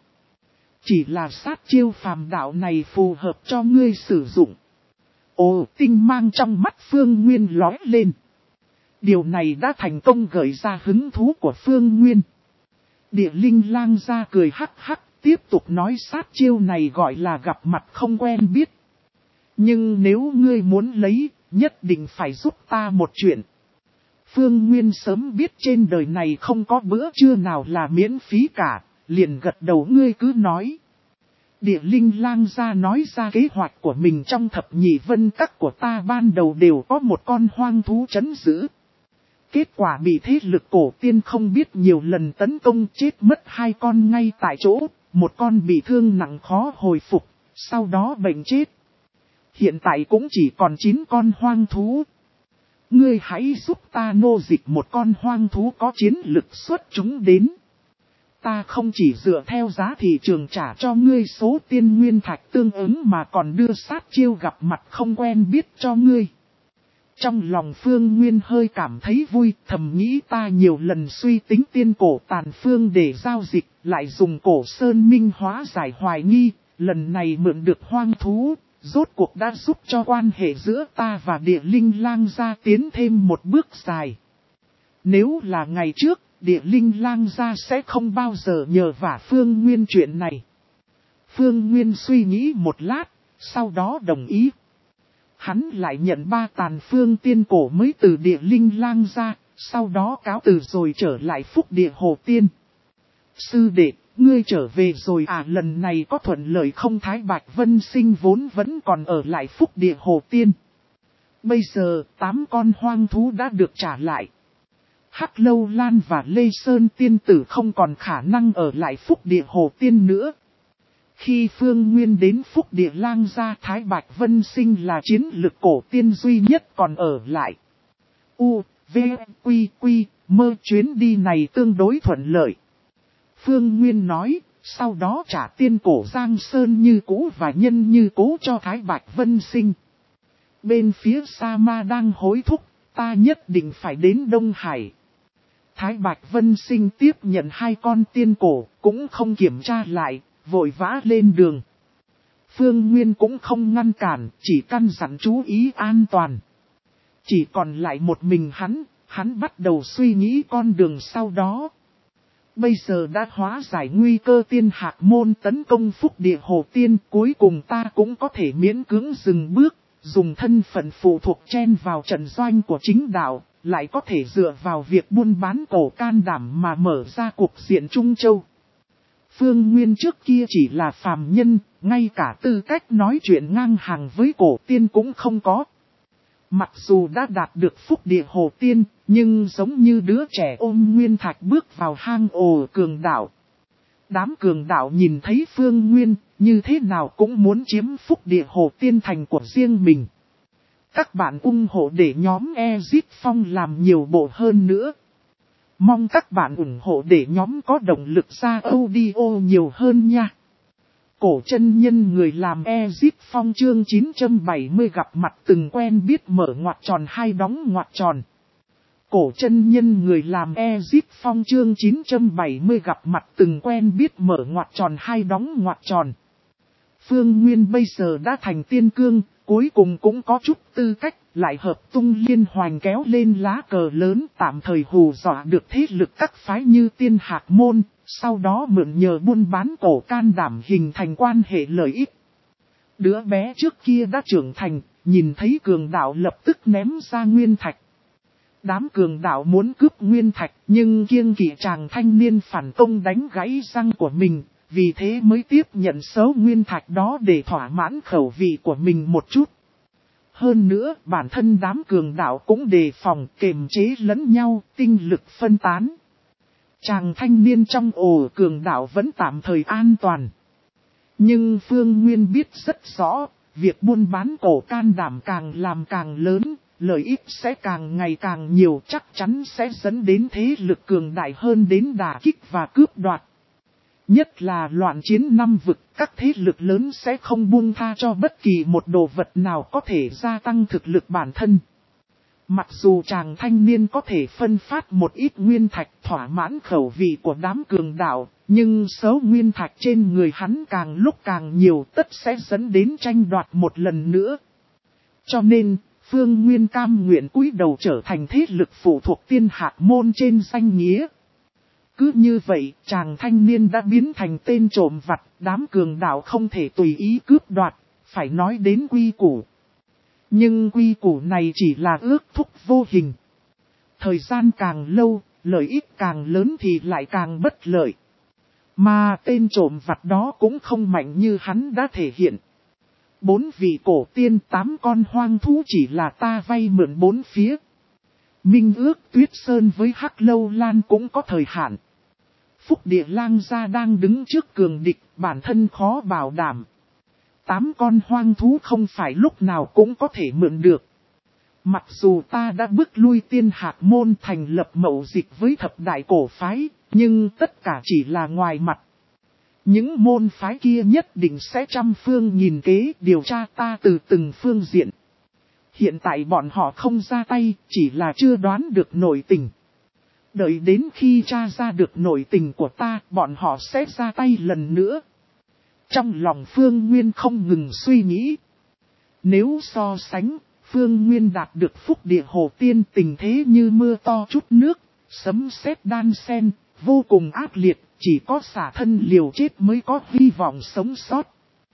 Chỉ là sát chiêu phàm đạo này phù hợp cho ngươi sử dụng. Ồ, tinh mang trong mắt Phương Nguyên lóe lên. Điều này đã thành công gợi ra hứng thú của Phương Nguyên. Địa Linh Lang ra cười hắc hắc, tiếp tục nói sát chiêu này gọi là gặp mặt không quen biết. Nhưng nếu ngươi muốn lấy, nhất định phải giúp ta một chuyện. Phương Nguyên sớm biết trên đời này không có bữa trưa nào là miễn phí cả, liền gật đầu ngươi cứ nói. Địa Linh Lang ra nói ra kế hoạch của mình trong thập nhị vân các của ta ban đầu đều có một con hoang thú trấn giữ. Kết quả bị thế lực cổ tiên không biết nhiều lần tấn công chết mất hai con ngay tại chỗ, một con bị thương nặng khó hồi phục, sau đó bệnh chết. Hiện tại cũng chỉ còn chín con hoang thú. Ngươi hãy giúp ta nô dịch một con hoang thú có chiến lực xuất chúng đến. Ta không chỉ dựa theo giá thị trường trả cho ngươi số tiên nguyên thạch tương ứng mà còn đưa sát chiêu gặp mặt không quen biết cho ngươi. Trong lòng Phương Nguyên hơi cảm thấy vui, thầm nghĩ ta nhiều lần suy tính tiên cổ tàn phương để giao dịch, lại dùng cổ sơn minh hóa giải hoài nghi, lần này mượn được hoang thú, rốt cuộc đã giúp cho quan hệ giữa ta và Địa Linh Lang gia tiến thêm một bước dài. Nếu là ngày trước, Địa Linh Lang gia sẽ không bao giờ nhờ vả Phương Nguyên chuyện này. Phương Nguyên suy nghĩ một lát, sau đó đồng ý. Hắn lại nhận ba tàn phương tiên cổ mới từ Địa Linh Lang ra, sau đó cáo từ rồi trở lại Phúc Địa Hồ Tiên. Sư đệ, ngươi trở về rồi à? Lần này có thuận lợi không? Thái Bạch Vân Sinh vốn vẫn còn ở lại Phúc Địa Hồ Tiên. Bây giờ, tám con hoang thú đã được trả lại. Hắc Lâu Lan và Lê Sơn tiên tử không còn khả năng ở lại Phúc Địa Hồ Tiên nữa. Khi Phương Nguyên đến Phúc Địa Lang gia, Thái Bạch Vân Sinh là chiến lực cổ tiên duy nhất còn ở lại. U, V, Quy, Quy, mơ chuyến đi này tương đối thuận lợi. Phương Nguyên nói, sau đó trả tiên cổ Giang Sơn như cũ và nhân như cũ cho Thái Bạch Vân Sinh. Bên phía Sa Ma đang hối thúc, ta nhất định phải đến Đông Hải. Thái Bạch Vân Sinh tiếp nhận hai con tiên cổ, cũng không kiểm tra lại, vội vã lên đường. Phương Nguyên cũng không ngăn cản, chỉ căn dặn chú ý an toàn. Chỉ còn lại một mình hắn, hắn bắt đầu suy nghĩ con đường sau đó. Bây giờ đã hóa giải nguy cơ tiên hạc môn tấn công Phúc Địa Hồ Tiên, cuối cùng ta cũng có thể miễn cưỡng dừng bước, dùng thân phận phụ thuộc chen vào trận doanh của chính đạo, lại có thể dựa vào việc buôn bán cổ can đảm mà mở ra cuộc diện Trung Châu. Phương Nguyên trước kia chỉ là phàm nhân, ngay cả tư cách nói chuyện ngang hàng với cổ tiên cũng không có. Mặc dù đã đạt được phúc địa hồ tiên, nhưng giống như đứa trẻ ôm nguyên thạch bước vào hang ổ cường đạo. Đám cường đạo nhìn thấy Phương Nguyên, như thế nào cũng muốn chiếm phúc địa hồ tiên thành của riêng mình. Các bạn ủng hộ để nhóm Exit Phong làm nhiều bộ hơn nữa. Mong các bạn ủng hộ để nhóm có động lực ra audio nhiều hơn nha. Cổ chân nhân người làm Exit Phong chương chín trăm bảy mươi gặp mặt từng quen biết mở ngoặc tròn hai đóng ngoặc tròn. Cổ chân nhân người làm Exit Phong chương chín trăm bảy mươi gặp mặt từng quen biết mở ngoặc tròn hai đóng ngoặc tròn. Phương Nguyên bây giờ đã thành tiên cương, cuối cùng cũng có chút tư cách, lại hợp tung liên hoành kéo lên lá cờ lớn tạm thời hù dọa được thế lực các phái như Tiên Hạc Môn, sau đó mượn nhờ buôn bán cổ can đảm hình thành quan hệ lợi ích. Đứa bé trước kia đã trưởng thành, nhìn thấy cường đạo lập tức ném ra nguyên thạch. Đám cường đạo muốn cướp nguyên thạch nhưng kiêng kỵ chàng thanh niên phản công đánh gãy răng của mình, vì thế mới tiếp nhận số nguyên thạch đó để thỏa mãn khẩu vị của mình một chút. Hơn nữa, bản thân đám cường đạo cũng đề phòng kiềm chế lẫn nhau, tinh lực phân tán. Chàng thanh niên trong ổ cường đạo vẫn tạm thời an toàn. Nhưng Phương Nguyên biết rất rõ, việc buôn bán cổ can đảm càng làm càng lớn, lợi ích sẽ càng ngày càng nhiều, chắc chắn sẽ dẫn đến thế lực cường đại hơn đến đả kích và cướp đoạt. Nhất là loạn chiến năm vực, các thế lực lớn sẽ không buông tha cho bất kỳ một đồ vật nào có thể gia tăng thực lực bản thân. Mặc dù chàng thanh niên có thể phân phát một ít nguyên thạch thỏa mãn khẩu vị của đám cường đạo, nhưng số nguyên thạch trên người hắn càng lúc càng nhiều tất sẽ dẫn đến tranh đoạt một lần nữa. Cho nên, Phương Nguyên cam nguyện cúi đầu trở thành thế lực phụ thuộc Tiên Hạc Môn trên danh nghĩa. Cứ như vậy, chàng thanh niên đã biến thành tên trộm vặt, đám cường đạo không thể tùy ý cướp đoạt, phải nói đến quy củ. Nhưng quy củ này chỉ là ước thúc vô hình. Thời gian càng lâu, lợi ích càng lớn thì lại càng bất lợi. Mà tên trộm vặt đó cũng không mạnh như hắn đã thể hiện. Bốn vị cổ tiên tám con hoang thú chỉ là ta vay mượn bốn phía. Minh ước Tuyết Sơn với Hắc Lâu Lan cũng có thời hạn. Phúc Địa Lang gia đang đứng trước cường địch, bản thân khó bảo đảm. Tám con hoang thú không phải lúc nào cũng có thể mượn được. Mặc dù ta đã bước lui Tiên Hạc Môn thành lập mậu dịch với thập đại cổ phái, nhưng tất cả chỉ là ngoài mặt. Những môn phái kia nhất định sẽ trăm phương nghìn kế điều tra ta từ từng phương diện. Hiện tại bọn họ không ra tay, chỉ là chưa đoán được nội tình. Đợi đến khi tra ra được nội tình của ta, bọn họ sẽ ra tay lần nữa. Trong lòng Phương Nguyên không ngừng suy nghĩ. Nếu so sánh, Phương Nguyên đạt được phúc địa hồ tiên tình thế như mưa to chút nước, sấm sét đan sen, vô cùng ác liệt, chỉ có xả thân liều chết mới có hy vọng sống sót.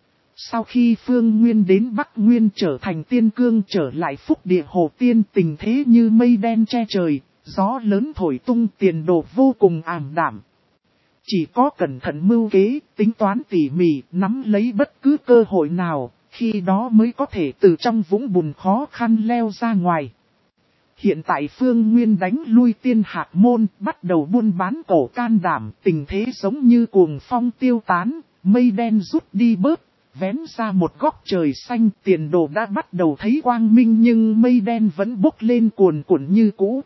Sau khi Phương Nguyên đến Bắc Nguyên trở thành tiên cương trở lại phúc địa hồ tiên tình thế như mây đen che trời, gió lớn thổi tung tiền đồ vô cùng ảm đạm. Chỉ có cẩn thận mưu kế, tính toán tỉ mỉ, nắm lấy bất cứ cơ hội nào, khi đó mới có thể từ trong vũng bùn khó khăn leo ra ngoài. Hiện tại Phương Nguyên đánh lui Tiên Hạc Môn, bắt đầu buôn bán cổ can đảm, tình thế giống như cuồng phong tiêu tán, mây đen rút đi bớt, vén ra một góc trời xanh, tiền đồ đã bắt đầu thấy quang minh nhưng mây đen vẫn bốc lên cuồn cuộn như cũ.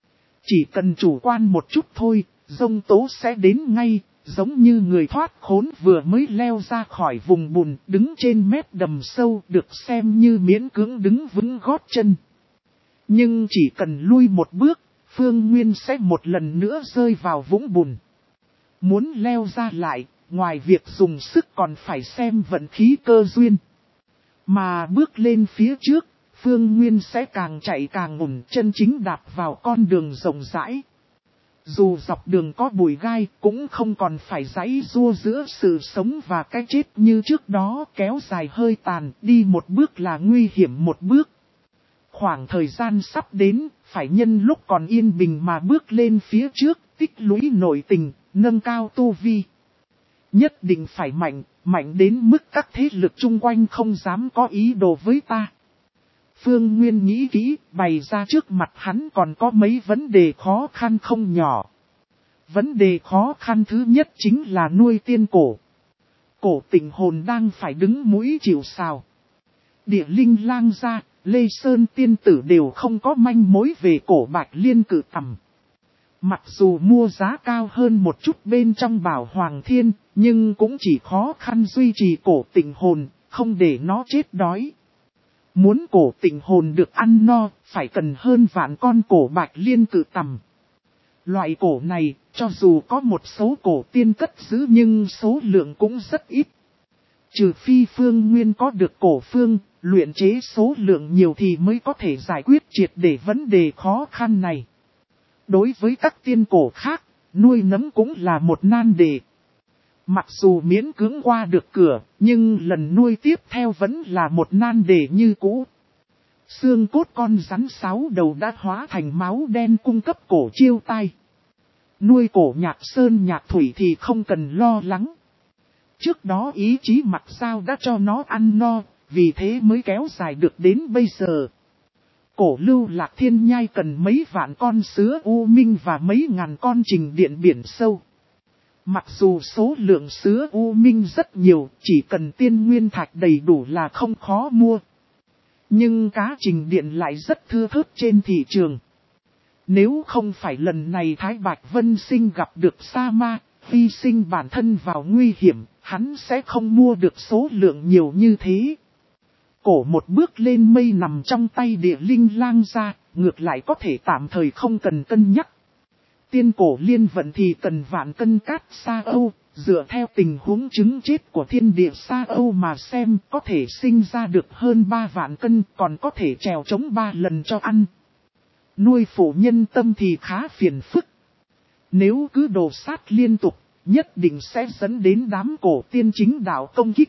Chỉ cần chủ quan một chút thôi, giông tố sẽ đến ngay, giống như người thoát khốn vừa mới leo ra khỏi vùng bùn, đứng trên mép đầm sâu, được xem như miễn cưỡng đứng vững gót chân. Nhưng chỉ cần lui một bước, Phương Nguyên sẽ một lần nữa rơi vào vũng bùn. Muốn leo ra lại, ngoài việc dùng sức còn phải xem vận khí cơ duyên. Mà bước lên phía trước, Phương Nguyên sẽ càng chạy càng ổn, chân chính đạp vào con đường rộng rãi. Dù dọc đường có bụi gai cũng không còn phải giãy giụa giữa sự sống và cái chết như trước đó, kéo dài hơi tàn, đi một bước là nguy hiểm một bước. Khoảng thời gian sắp đến, phải nhân lúc còn yên bình mà bước lên phía trước, tích lũy nội tình, nâng cao tu vi. Nhất định phải mạnh, mạnh đến mức các thế lực chung quanh không dám có ý đồ với ta. Phương Nguyên nghĩ kỹ, bày ra trước mặt hắn còn có mấy vấn đề khó khăn không nhỏ. Vấn đề khó khăn thứ nhất chính là nuôi tiên cổ. Cổ Tịnh Hồn đang phải đứng mũi chịu sào. Địa Linh Lang gia, Lê Sơn tiên tử đều không có manh mối về cổ Bạch Liên cự tầm. Mặc dù mua giá cao hơn một chút bên trong Bảo Hoàng Thiên, nhưng cũng chỉ khó khăn duy trì cổ Tịnh Hồn, không để nó chết đói. Muốn cổ Tịnh Hồn được ăn no, phải cần hơn vạn con cổ Bạch Liên cự tầm. Loại cổ này, cho dù có một số cổ tiên cất giữ nhưng số lượng cũng rất ít. Trừ phi Phương Nguyên có được cổ phương, luyện chế số lượng nhiều thì mới có thể giải quyết triệt để vấn đề khó khăn này. Đối với các tiên cổ khác, nuôi nấng cũng là một nan đề. Mặc dù miễn cưỡng qua được cửa, nhưng lần nuôi tiếp theo vẫn là một nan đề như cũ. Xương cốt con rắn sáu đầu đã hóa thành máu đen cung cấp cổ chiêu tai. Nuôi cổ Nhạc Sơn Nhạc Thủy thì không cần lo lắng. Trước đó ý chí Mặc Sao đã cho nó ăn no, vì thế mới kéo dài được đến bây giờ. Cổ Lưu Lạc Thiên Nhai cần mấy vạn con sứa U Minh và mấy ngàn con Trình Điện biển sâu. Mặc dù số lượng sứa U Minh rất nhiều, chỉ cần tiên nguyên thạch đầy đủ là không khó mua. Nhưng cá Trình Điện lại rất thưa thớt trên thị trường. Nếu không phải lần này Thái Bạch Vân Sinh gặp được Sa Ma, hy sinh bản thân vào nguy hiểm, hắn sẽ không mua được số lượng nhiều như thế. Cổ một bước lên mây nằm trong tay Địa Linh Lang gia, ngược lại có thể tạm thời không cần cân nhắc. Tiên cổ liên vận thì cần vạn cân cát Sa Âu, dựa theo tình huống chứng chết của thiên địa Sa Âu mà xem có thể sinh ra được hơn ba vạn cân, còn có thể trèo chống ba lần cho ăn. Nuôi phụ nhân tâm thì khá phiền phức. Nếu cứ đổ sát liên tục, nhất định sẽ dẫn đến đám cổ tiên chính đạo công kích.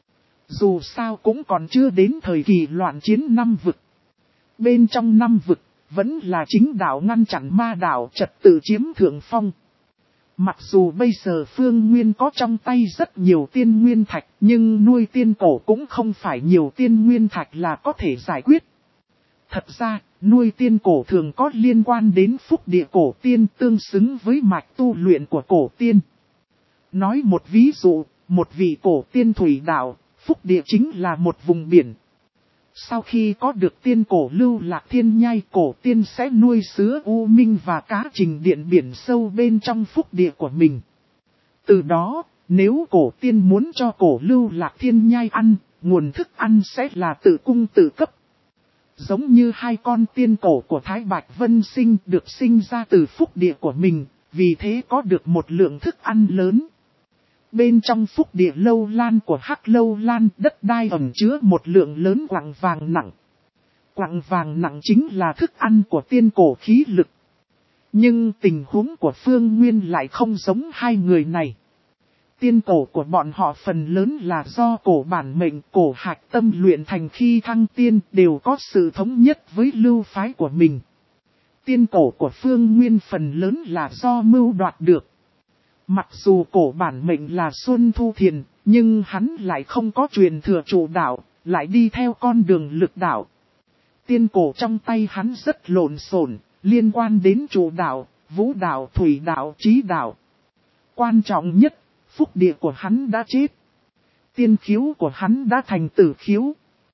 Dù sao cũng còn chưa đến thời kỳ loạn chiến năm vực. Bên trong năm vực, vẫn là chính đạo ngăn chặn ma đạo trật tự chiếm thượng phong. Mặc dù bây giờ Phương Nguyên có trong tay rất nhiều tiên nguyên thạch, nhưng nuôi tiên cổ cũng không phải nhiều tiên nguyên thạch là có thể giải quyết. Thật ra, nuôi tiên cổ thường có liên quan đến phúc địa cổ tiên tương xứng với mạch tu luyện của cổ tiên. Nói một ví dụ, một vị cổ tiên thủy đạo, phúc địa chính là một vùng biển. Sau khi có được tiên cổ Lưu Lạc Thiên Nhai, cổ tiên sẽ nuôi sứa U Minh và cá Trình Điện biển sâu bên trong phúc địa của mình. Từ đó, nếu cổ tiên muốn cho cổ Lưu Lạc Thiên Nhai ăn, nguồn thức ăn sẽ là tự cung tự cấp. Giống như hai con tiên cổ của Thái Bạch Vân Sinh được sinh ra từ phúc địa của mình, vì thế có được một lượng thức ăn lớn. Bên trong phúc địa Lâu Lan của Hắc Lâu Lan, đất đai ẩn chứa một lượng lớn quặng vàng nặng. Quặng vàng nặng chính là thức ăn của tiên cổ khí lực. Nhưng tình huống của Phương Nguyên lại không giống hai người này. Tiên cổ của bọn họ phần lớn là do cổ bản mệnh, cổ hạch tâm luyện thành khi thăng tiên, đều có sự thống nhất với lưu phái của mình. Tiên cổ của Phương Nguyên phần lớn là do mưu đoạt được. Mặc dù cổ bản mệnh là Xuân Thu Thiền, nhưng hắn lại không có truyền thừa chủ đạo, lại đi theo con đường lực đạo. Tiên cổ trong tay hắn rất lộn xộn, liên quan đến chủ đạo, vũ đạo, thủy đạo, trí đạo. Quan trọng nhất, phúc địa của hắn đã chết. Tiên khiếu của hắn đã thành tử khiếu.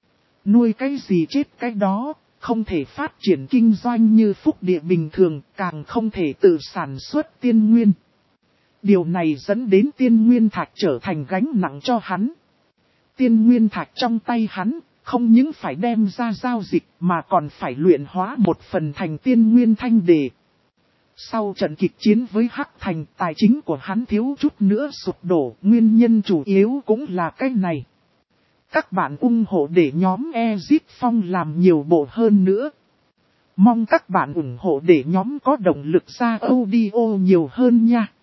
Nuôi cái gì chết cái đó, không thể phát triển kinh doanh như phúc địa bình thường, càng không thể tự sản xuất tiên nguyên. Điều này dẫn đến tiên nguyên thạch trở thành gánh nặng cho hắn. Tiên nguyên thạch trong tay hắn, không những phải đem ra giao dịch mà còn phải luyện hóa một phần thành tiên nguyên thanh đề. Sau trận kịch chiến với Hắc Thành, tài chính của hắn thiếu chút nữa sụp đổ, nguyên nhân chủ yếu cũng là cái này. Các bạn ủng hộ để nhóm Exit Phong làm nhiều bộ hơn nữa. Mong các bạn ủng hộ để nhóm có động lực ra audio nhiều hơn nha.